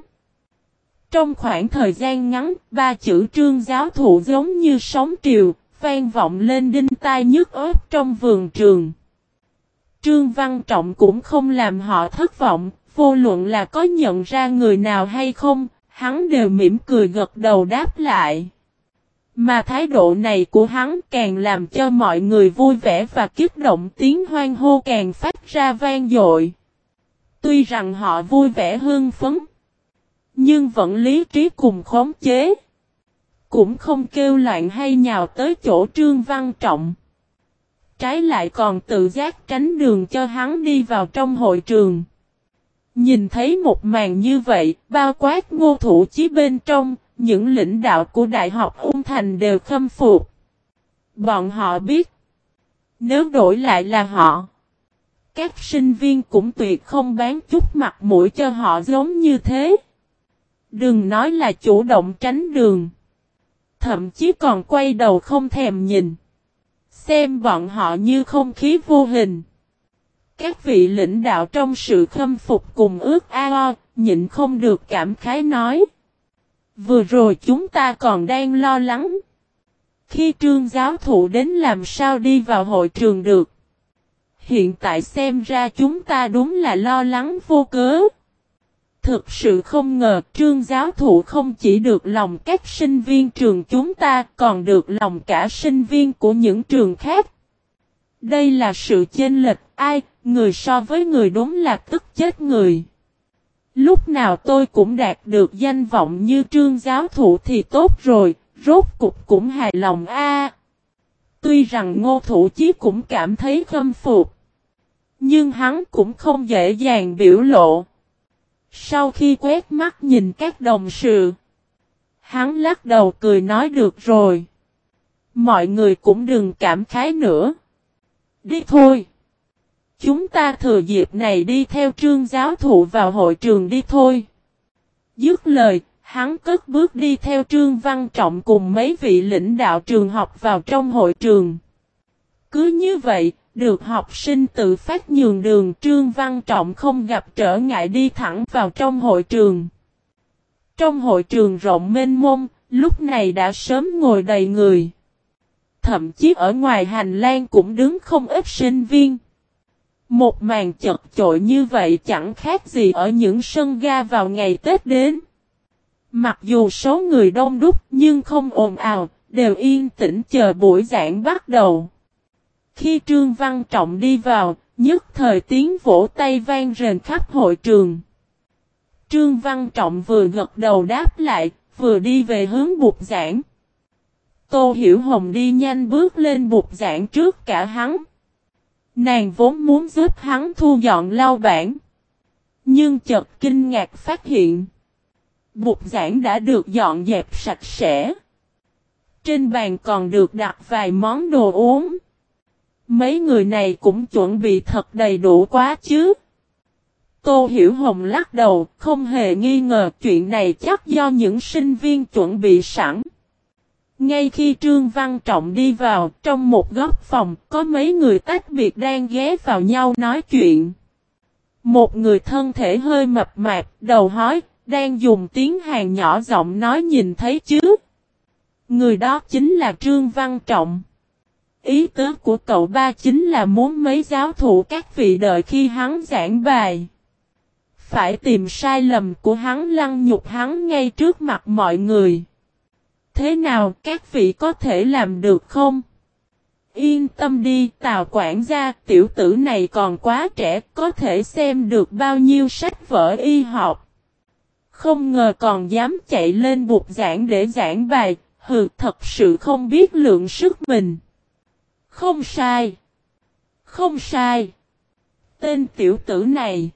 Trong khoảng thời gian ngắn, ba chữ Trương giáo thụ giống như sóng triều, vang vọng lên đinh tai nhức óc trong vườn trường. Trương Văn Trọng cũng không làm họ thất vọng, vô luận là có nhận ra người nào hay không, hắn đều mỉm cười gật đầu đáp lại. Mà thái độ này của hắn càng làm cho mọi người vui vẻ và kích động, tiếng hoan hô càng phát ra vang dội. Tuy rằng họ vui vẻ hưng phấn, nhưng vẫn lý trí cùng khống chế. Cũng không kêu loạn hay nhào tới chỗ Trương Văn Trọng. Trái lại còn tự giác tránh đường cho hắn đi vào trong hội trường. Nhìn thấy một màn như vậy, bao quát Ngô Thủ Chí bên trong, những lãnh đạo của Đại học Ung Thành đều khâm phục. Bọn họ biết, nếu đổi lại là họ, các sinh viên cũng tuyệt không bán chút mặt mũi cho họ giống như thế. Đừng nói là chủ động tránh đường, thậm chí còn quay đầu không thèm nhìn. Xem bọn họ như không khí vô hình. Các vị lãnh đạo trong sự khâm phục cùng ước ao, nhịn không được cảm khái nói. Vừa rồi chúng ta còn đang lo lắng. Khi Trương giáo thụ đến làm sao đi vào hội trường được. Hiện tại xem ra chúng ta đúng là lo lắng vô cớ. Thực sự không ngờ Trương giáo thụ không chỉ được lòng các sinh viên trường chúng ta còn được lòng cả sinh viên của những trường khác. Đây là sự chênh lệch, ai, người so với người đúng là tức chết người. Lúc nào tôi cũng đạt được danh vọng như Trương giáo thụ thì tốt rồi, rốt cục cũng hài lòng a. Tuy rằng Ngô Thủ Chí cũng cảm thấy khâm phục, nhưng hắn cũng không dễ dàng biểu lộ. Sau khi quét mắt nhìn các đồng sự, hắn lắc đầu cười nói được rồi. Mọi người cũng đừng cảm khái nữa. Đi thôi. Chúng ta thừa dịp này đi theo Trương giáo thụ vào hội trường đi thôi. Dứt lời, hắn cất bước đi theo Trương Văn Trọng cùng mấy vị lãnh đạo trường học vào trong hội trường. Cứ như vậy, được học sinh tự phát nhường đường, Trương Văn Trọng không gặp trở ngại đi thẳng vào trong hội trường. Trong hội trường rộng mênh mông, lúc này đã sớm ngồi đầy người. Thậm chí ở ngoài hành lang cũng đứng không ít sinh viên. Một màn chật chội như vậy chẳng khác gì ở những sân ga vào ngày Tết đến. Mặc dù số người đông đúc nhưng không ồn ào, đều yên tĩnh chờ buổi giảng bắt đầu. Khi Trương Văn Trọng đi vào, nhất thời tiếng vỗ tay vang rền khắp hội trường. Trương Văn Trọng vừa gật đầu đáp lại, vừa đi về hướng bục giảng. Tô Hiểu Hồng đi nhanh bước lên bục giảng trước cả hắn. Nàng vốn muốn giúp hắn thu dọn lau bảng. Nhưng chợt kinh ngạc phát hiện. Bục giảng đã được dọn dẹp sạch sẽ. Trên bàn còn được đặt vài món đồ uống. Mấy người này cũng chuẩn bị thật đầy đủ quá chứ. Tô Hiểu Hồng lắc đầu, không hề nghi ngờ chuyện này chắc do những sinh viên chuẩn bị sẵn. Ngay khi Trương Văn Trọng đi vào, trong một góc phòng, có mấy người tách biệt đang ghé vào nhau nói chuyện. Một người thân thể hơi mập mạp, đầu hói, đang dùng tiếng Hàn nhỏ giọng nói nhìn thấy chứ. Người đó chính là Trương Văn Trọng. Ý tứ của cậu ba chính là muốn mấy giáo thụ các vị đợi khi hắn giảng bài. Phải tìm sai lầm của hắn lăng nhục hắn ngay trước mặt mọi người. Thế nào các vị có thể làm được không? Yên tâm đi Tào quản gia, tiểu tử này còn quá trẻ, có thể xem được bao nhiêu sách vở y học. Không ngờ còn dám chạy lên bục giảng để giảng bài, hừ thật sự không biết lượng sức mình. Không sai. Không sai. Tên tiểu tử này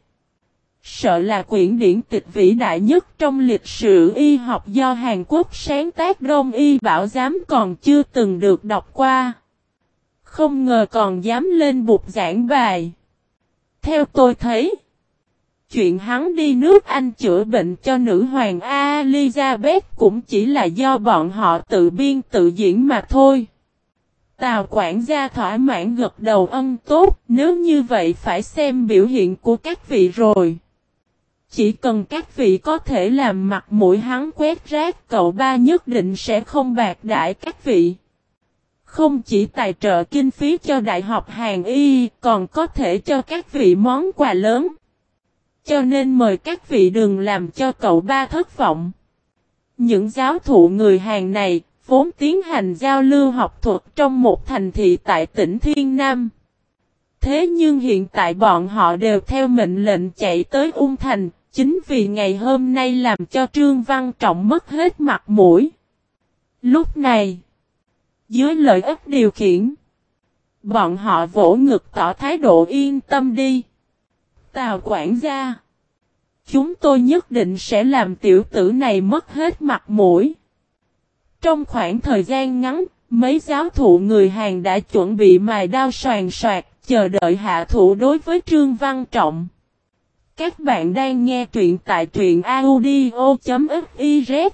sợ là quyển điển tịch vĩ đại nhất trong lịch sử y học do Hàn Quốc sáng tác Đông Y Bảo Giám còn chưa từng được đọc qua. Không ngờ còn dám lên bục giảng bài. Theo tôi thấy, chuyện hắn đi nước Anh chữa bệnh cho nữ hoàng Elizabeth cũng chỉ là do bọn họ tự biên tự diễn mà thôi. Tào quản gia thỏa mãn gật đầu ân tốt, nếu như vậy phải xem biểu hiện của các vị rồi. Chỉ cần các vị có thể làm mặt mũi hắn quét rác, cậu ba nhất định sẽ không bạc đãi các vị. Không chỉ tài trợ kinh phí cho Đại học Hàn Y, còn có thể cho các vị món quà lớn. Cho nên mời các vị đừng làm cho cậu ba thất vọng. Những giáo thụ người Hàn này vốn tiến hành giao lưu học thuật trong một thành thị tại tỉnh Thiên Nam. Thế nhưng hiện tại bọn họ đều theo mệnh lệnh chạy tới Ung Thành, chính vì ngày hôm nay làm cho Trương Văn Trọng mất hết mặt mũi. Lúc này, dưới lợi ích điều khiển, bọn họ vỗ ngực tỏ thái độ yên tâm đi. Tào quản gia, chúng tôi nhất định sẽ làm tiểu tử này mất hết mặt mũi. Trong khoảng thời gian ngắn, mấy giáo thụ người Hàn đã chuẩn bị mài đao soàn soạt, chờ đợi hạ thủ đối với Trương Văn Trọng. Các bạn đang nghe truyện tại truyện audio chấm fiz.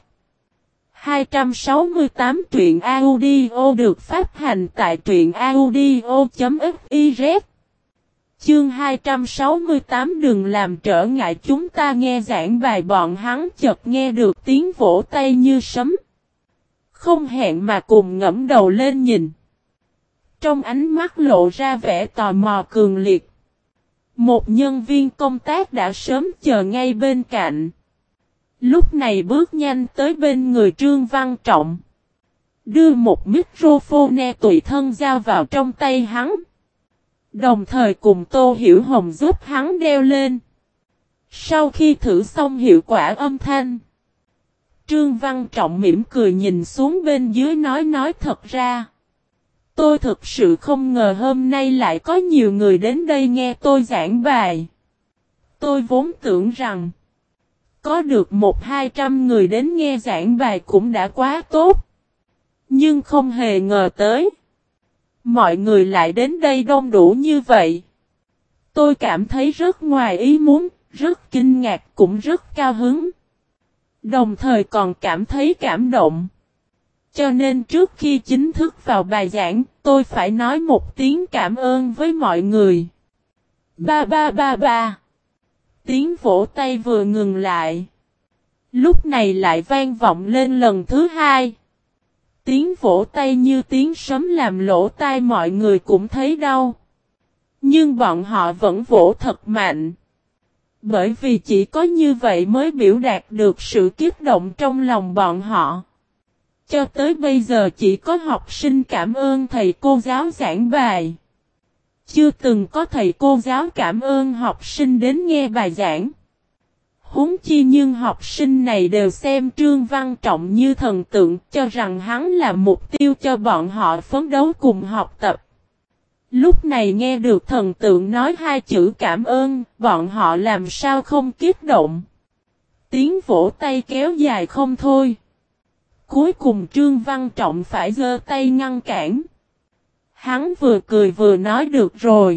hai trăm sáu mươi tám truyện audio được phát hành tại truyện audio chấm fiz. Chương hai trăm sáu mươi tám đừng làm trở ngại chúng ta nghe giảng bài. Bọn hắn chợt nghe được tiếng vỗ tay như sấm. Không hẹn mà cùng ngẫm đầu lên nhìn. Trong ánh mắt lộ ra vẻ tò mò cường liệt. Một nhân viên công tác đã sớm chờ ngay bên cạnh. Lúc này bước nhanh tới bên người Trương Văn Trọng. Đưa một microphone tùy thân giao vào trong tay hắn. Đồng thời cùng Tô Hiểu Hồng giúp hắn đeo lên. Sau khi thử xong hiệu quả âm thanh, Trương Văn Trọng mỉm cười nhìn xuống bên dưới nói nói thật ra. Tôi thực sự không ngờ hôm nay lại có nhiều người đến đây nghe tôi giảng bài. Tôi vốn tưởng rằng có được một hai trăm người đến nghe giảng bài cũng đã quá tốt. Nhưng không hề ngờ tới. Mọi người lại đến đây đông đủ như vậy. Tôi cảm thấy rất ngoài ý muốn, rất kinh ngạc cũng rất cao hứng. Đồng thời còn cảm thấy cảm động. Cho nên trước khi chính thức vào bài giảng, tôi phải nói một tiếng cảm ơn với mọi người. Ba ba ba ba. Tiếng vỗ tay vừa ngừng lại. Lúc này lại vang vọng lên lần thứ hai. Tiếng vỗ tay như tiếng sấm làm lỗ tai mọi người cũng thấy đau. Nhưng bọn họ vẫn vỗ thật mạnh. Bởi vì chỉ có như vậy mới biểu đạt được sự kích động trong lòng bọn họ. Cho tới bây giờ chỉ có học sinh cảm ơn thầy cô giáo giảng bài. Chưa từng có thầy cô giáo cảm ơn học sinh đến nghe bài giảng. Huống chi nhưng học sinh này đều xem Trương Văn Trọng như thần tượng, cho rằng hắn là mục tiêu cho bọn họ phấn đấu cùng học tập. Lúc này nghe được thần tượng nói hai chữ cảm ơn, bọn họ làm sao không kích động. Tiếng vỗ tay kéo dài không thôi. Cuối cùng Trương Văn Trọng phải giơ tay ngăn cản. Hắn vừa cười vừa nói được rồi.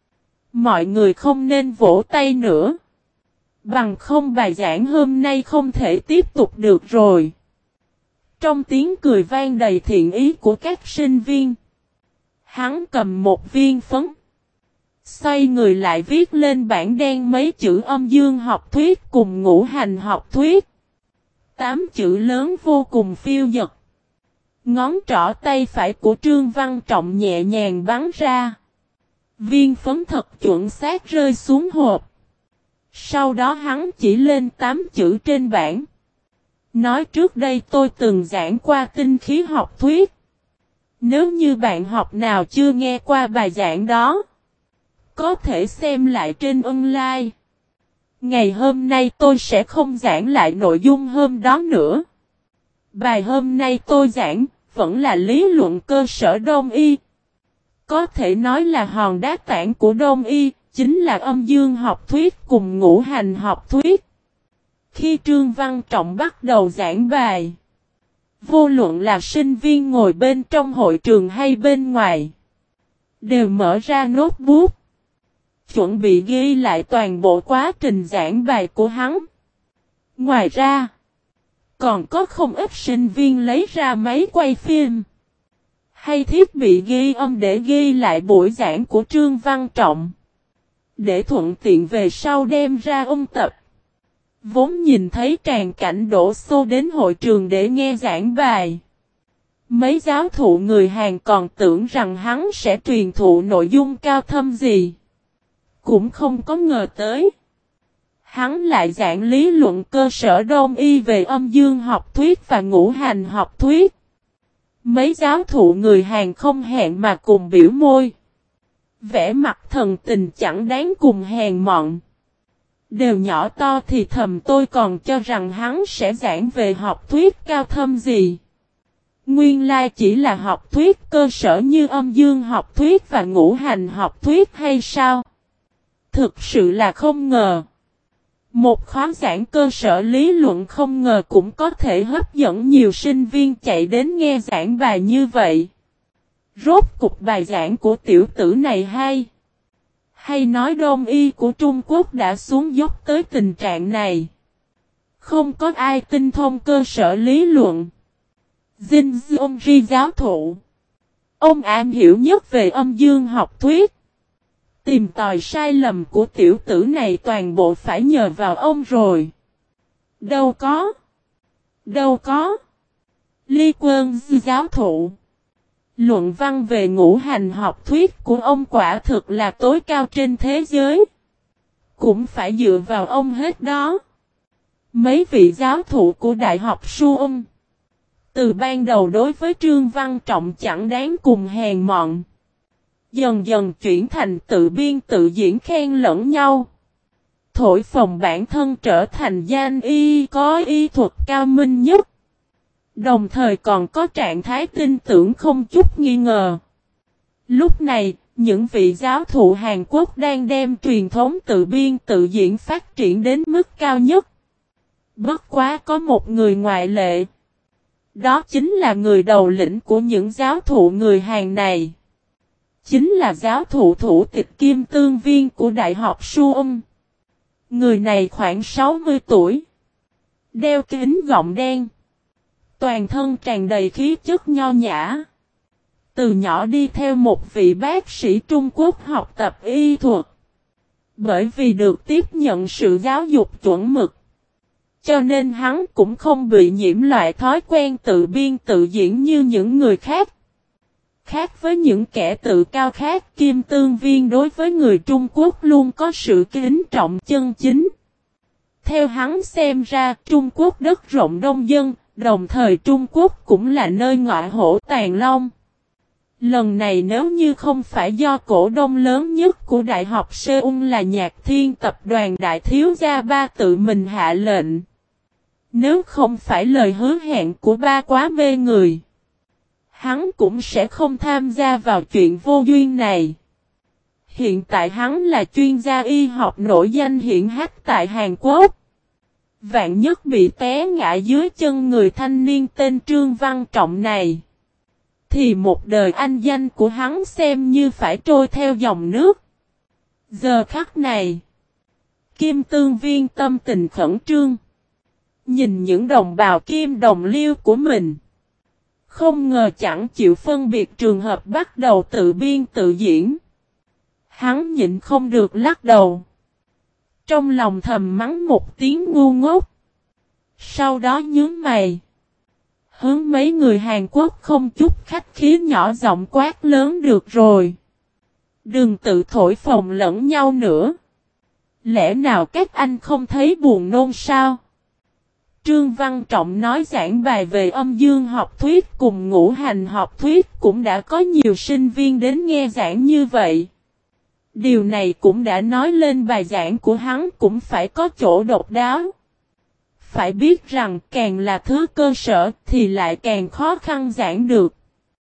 Mọi người không nên vỗ tay nữa. Bằng không bài giảng hôm nay không thể tiếp tục được rồi. Trong tiếng cười vang đầy thiện ý của các sinh viên. Hắn cầm một viên phấn. Xoay người lại viết lên bảng đen mấy chữ âm dương học thuyết cùng ngũ hành học thuyết. Tám chữ lớn vô cùng phiêu dật. Ngón trỏ tay phải của Trương Văn Trọng nhẹ nhàng bắn ra. Viên phấn thật chuẩn xác rơi xuống hộp. Sau đó hắn chỉ lên tám chữ trên bảng. Nói trước đây tôi từng giảng qua tinh khí học thuyết. Nếu như bạn học nào chưa nghe qua bài giảng đó, có thể xem lại trên online. Ngày hôm nay tôi sẽ không giảng lại nội dung hôm đó nữa. Bài hôm nay tôi giảng vẫn là lý luận cơ sở Đông y. Có thể nói là hòn đá tảng của Đông y, chính là âm dương học thuyết cùng ngũ hành học thuyết. Khi Trương Văn Trọng bắt đầu giảng bài, vô luận là sinh viên ngồi bên trong hội trường hay bên ngoài, đều mở ra notebook, chuẩn bị ghi lại toàn bộ quá trình giảng bài của hắn. Ngoài ra, còn có không ít sinh viên lấy ra máy quay phim hay thiết bị ghi âm để ghi lại buổi giảng của Trương Văn Trọng, để thuận tiện về sau đem ra ôn tập. Vốn nhìn thấy tràn cảnh đổ xô đến hội trường để nghe giảng bài, mấy giáo thụ người Hàn còn tưởng rằng hắn sẽ truyền thụ nội dung cao thâm gì. Cũng không có ngờ tới, hắn lại giảng lý luận cơ sở Đông y về âm dương học thuyết và ngũ hành học thuyết. Mấy giáo thụ người Hàn không hẹn mà cùng biểu môi. Vẻ mặt thần tình chẳng đáng cùng hèn mọn. Đều nhỏ to thì thầm tôi còn cho rằng hắn sẽ giảng về học thuyết cao thâm gì. Nguyên lai chỉ là học thuyết cơ sở như âm dương học thuyết và ngũ hành học thuyết hay sao? Thực sự là không ngờ. Một khóa giảng cơ sở lý luận không ngờ cũng có thể hấp dẫn nhiều sinh viên chạy đến nghe giảng bài như vậy. Rốt cục bài giảng của tiểu tử này hay. Hay nói Đông y của Trung Quốc đã xuống dốc tới tình trạng này. Không có ai tinh thông cơ sở lý luận. Jin Zongri giáo thụ. Ông am hiểu nhất về âm dương học thuyết. Tìm tòi sai lầm của tiểu tử này toàn bộ phải nhờ vào ông rồi. Đâu có. Đâu có. Ly Quân giáo thụ. Luận văn về ngũ hành học thuyết của ông quả thực là tối cao trên thế giới. Cũng phải dựa vào ông hết đó. Mấy vị giáo thụ của Đại học Suông, từ ban đầu đối với Trương Văn Trọng chẳng đáng cùng hèn mọn, dần dần chuyển thành tự biên tự diễn khen lẫn nhau. Thổi phồng bản thân trở thành danh y có y thuật cao minh nhất. Đồng thời còn có trạng thái tin tưởng không chút nghi ngờ. Lúc này, những vị giáo thụ Hàn Quốc đang đem truyền thống tự biên tự diễn phát triển đến mức cao nhất. Bất quá có một người ngoại lệ. Đó chính là người đầu lĩnh của những giáo thụ người Hàn này. Chính là giáo thụ thủ tịch Kim Tương Viên của Đại học Suông. Người này khoảng sáu mươi tuổi. Đeo kính gọng đen. Toàn thân tràn đầy khí chất nho nhã. Từ nhỏ đi theo một vị bác sĩ Trung Quốc học tập y thuật. Bởi vì được tiếp nhận sự giáo dục chuẩn mực, cho nên hắn cũng không bị nhiễm loại thói quen tự biên tự diễn như những người khác. Khác với những kẻ tự cao khác, Kim Tương Viên đối với người Trung Quốc luôn có sự kính trọng chân chính. Theo hắn xem ra, Trung Quốc đất rộng đông dân, đồng thời Trung Quốc cũng là nơi ngọa hổ tàng long. Lần này nếu như không phải do cổ đông lớn nhất của Đại học Seoul là Nhạc Thiên tập đoàn Đại Thiếu Gia Ba tự mình hạ lệnh. Nếu không phải lời hứa hẹn của ba quá mê người, hắn cũng sẽ không tham gia vào chuyện vô duyên này. Hiện tại hắn là chuyên gia y học nổi danh hiển hách tại Hàn Quốc. Vạn nhất bị té ngã dưới chân người thanh niên tên Trương Văn Trọng này, thì một đời anh danh của hắn xem như phải trôi theo dòng nước. Giờ khắc này, Kim Tương Viên tâm tình khẩn trương. Nhìn những đồng bào kim đồng liêu của mình, không ngờ chẳng chịu phân biệt trường hợp bắt đầu tự biên tự diễn. Hắn nhịn không được lắc đầu. Trong lòng thầm mắng một tiếng ngu ngốc. Sau đó nhướng mày. Hướng mấy người Hàn Quốc không chút khách khí nhỏ giọng quát lớn được rồi. Đừng tự thổi phồng lẫn nhau nữa. Lẽ nào các anh không thấy buồn nôn sao? Trương Văn Trọng nói giảng bài về âm dương học thuyết cùng ngũ hành học thuyết cũng đã có nhiều sinh viên đến nghe giảng như vậy. Điều này cũng đã nói lên bài giảng của hắn cũng phải có chỗ độc đáo. Phải biết rằng càng là thứ cơ sở thì lại càng khó khăn giảng được.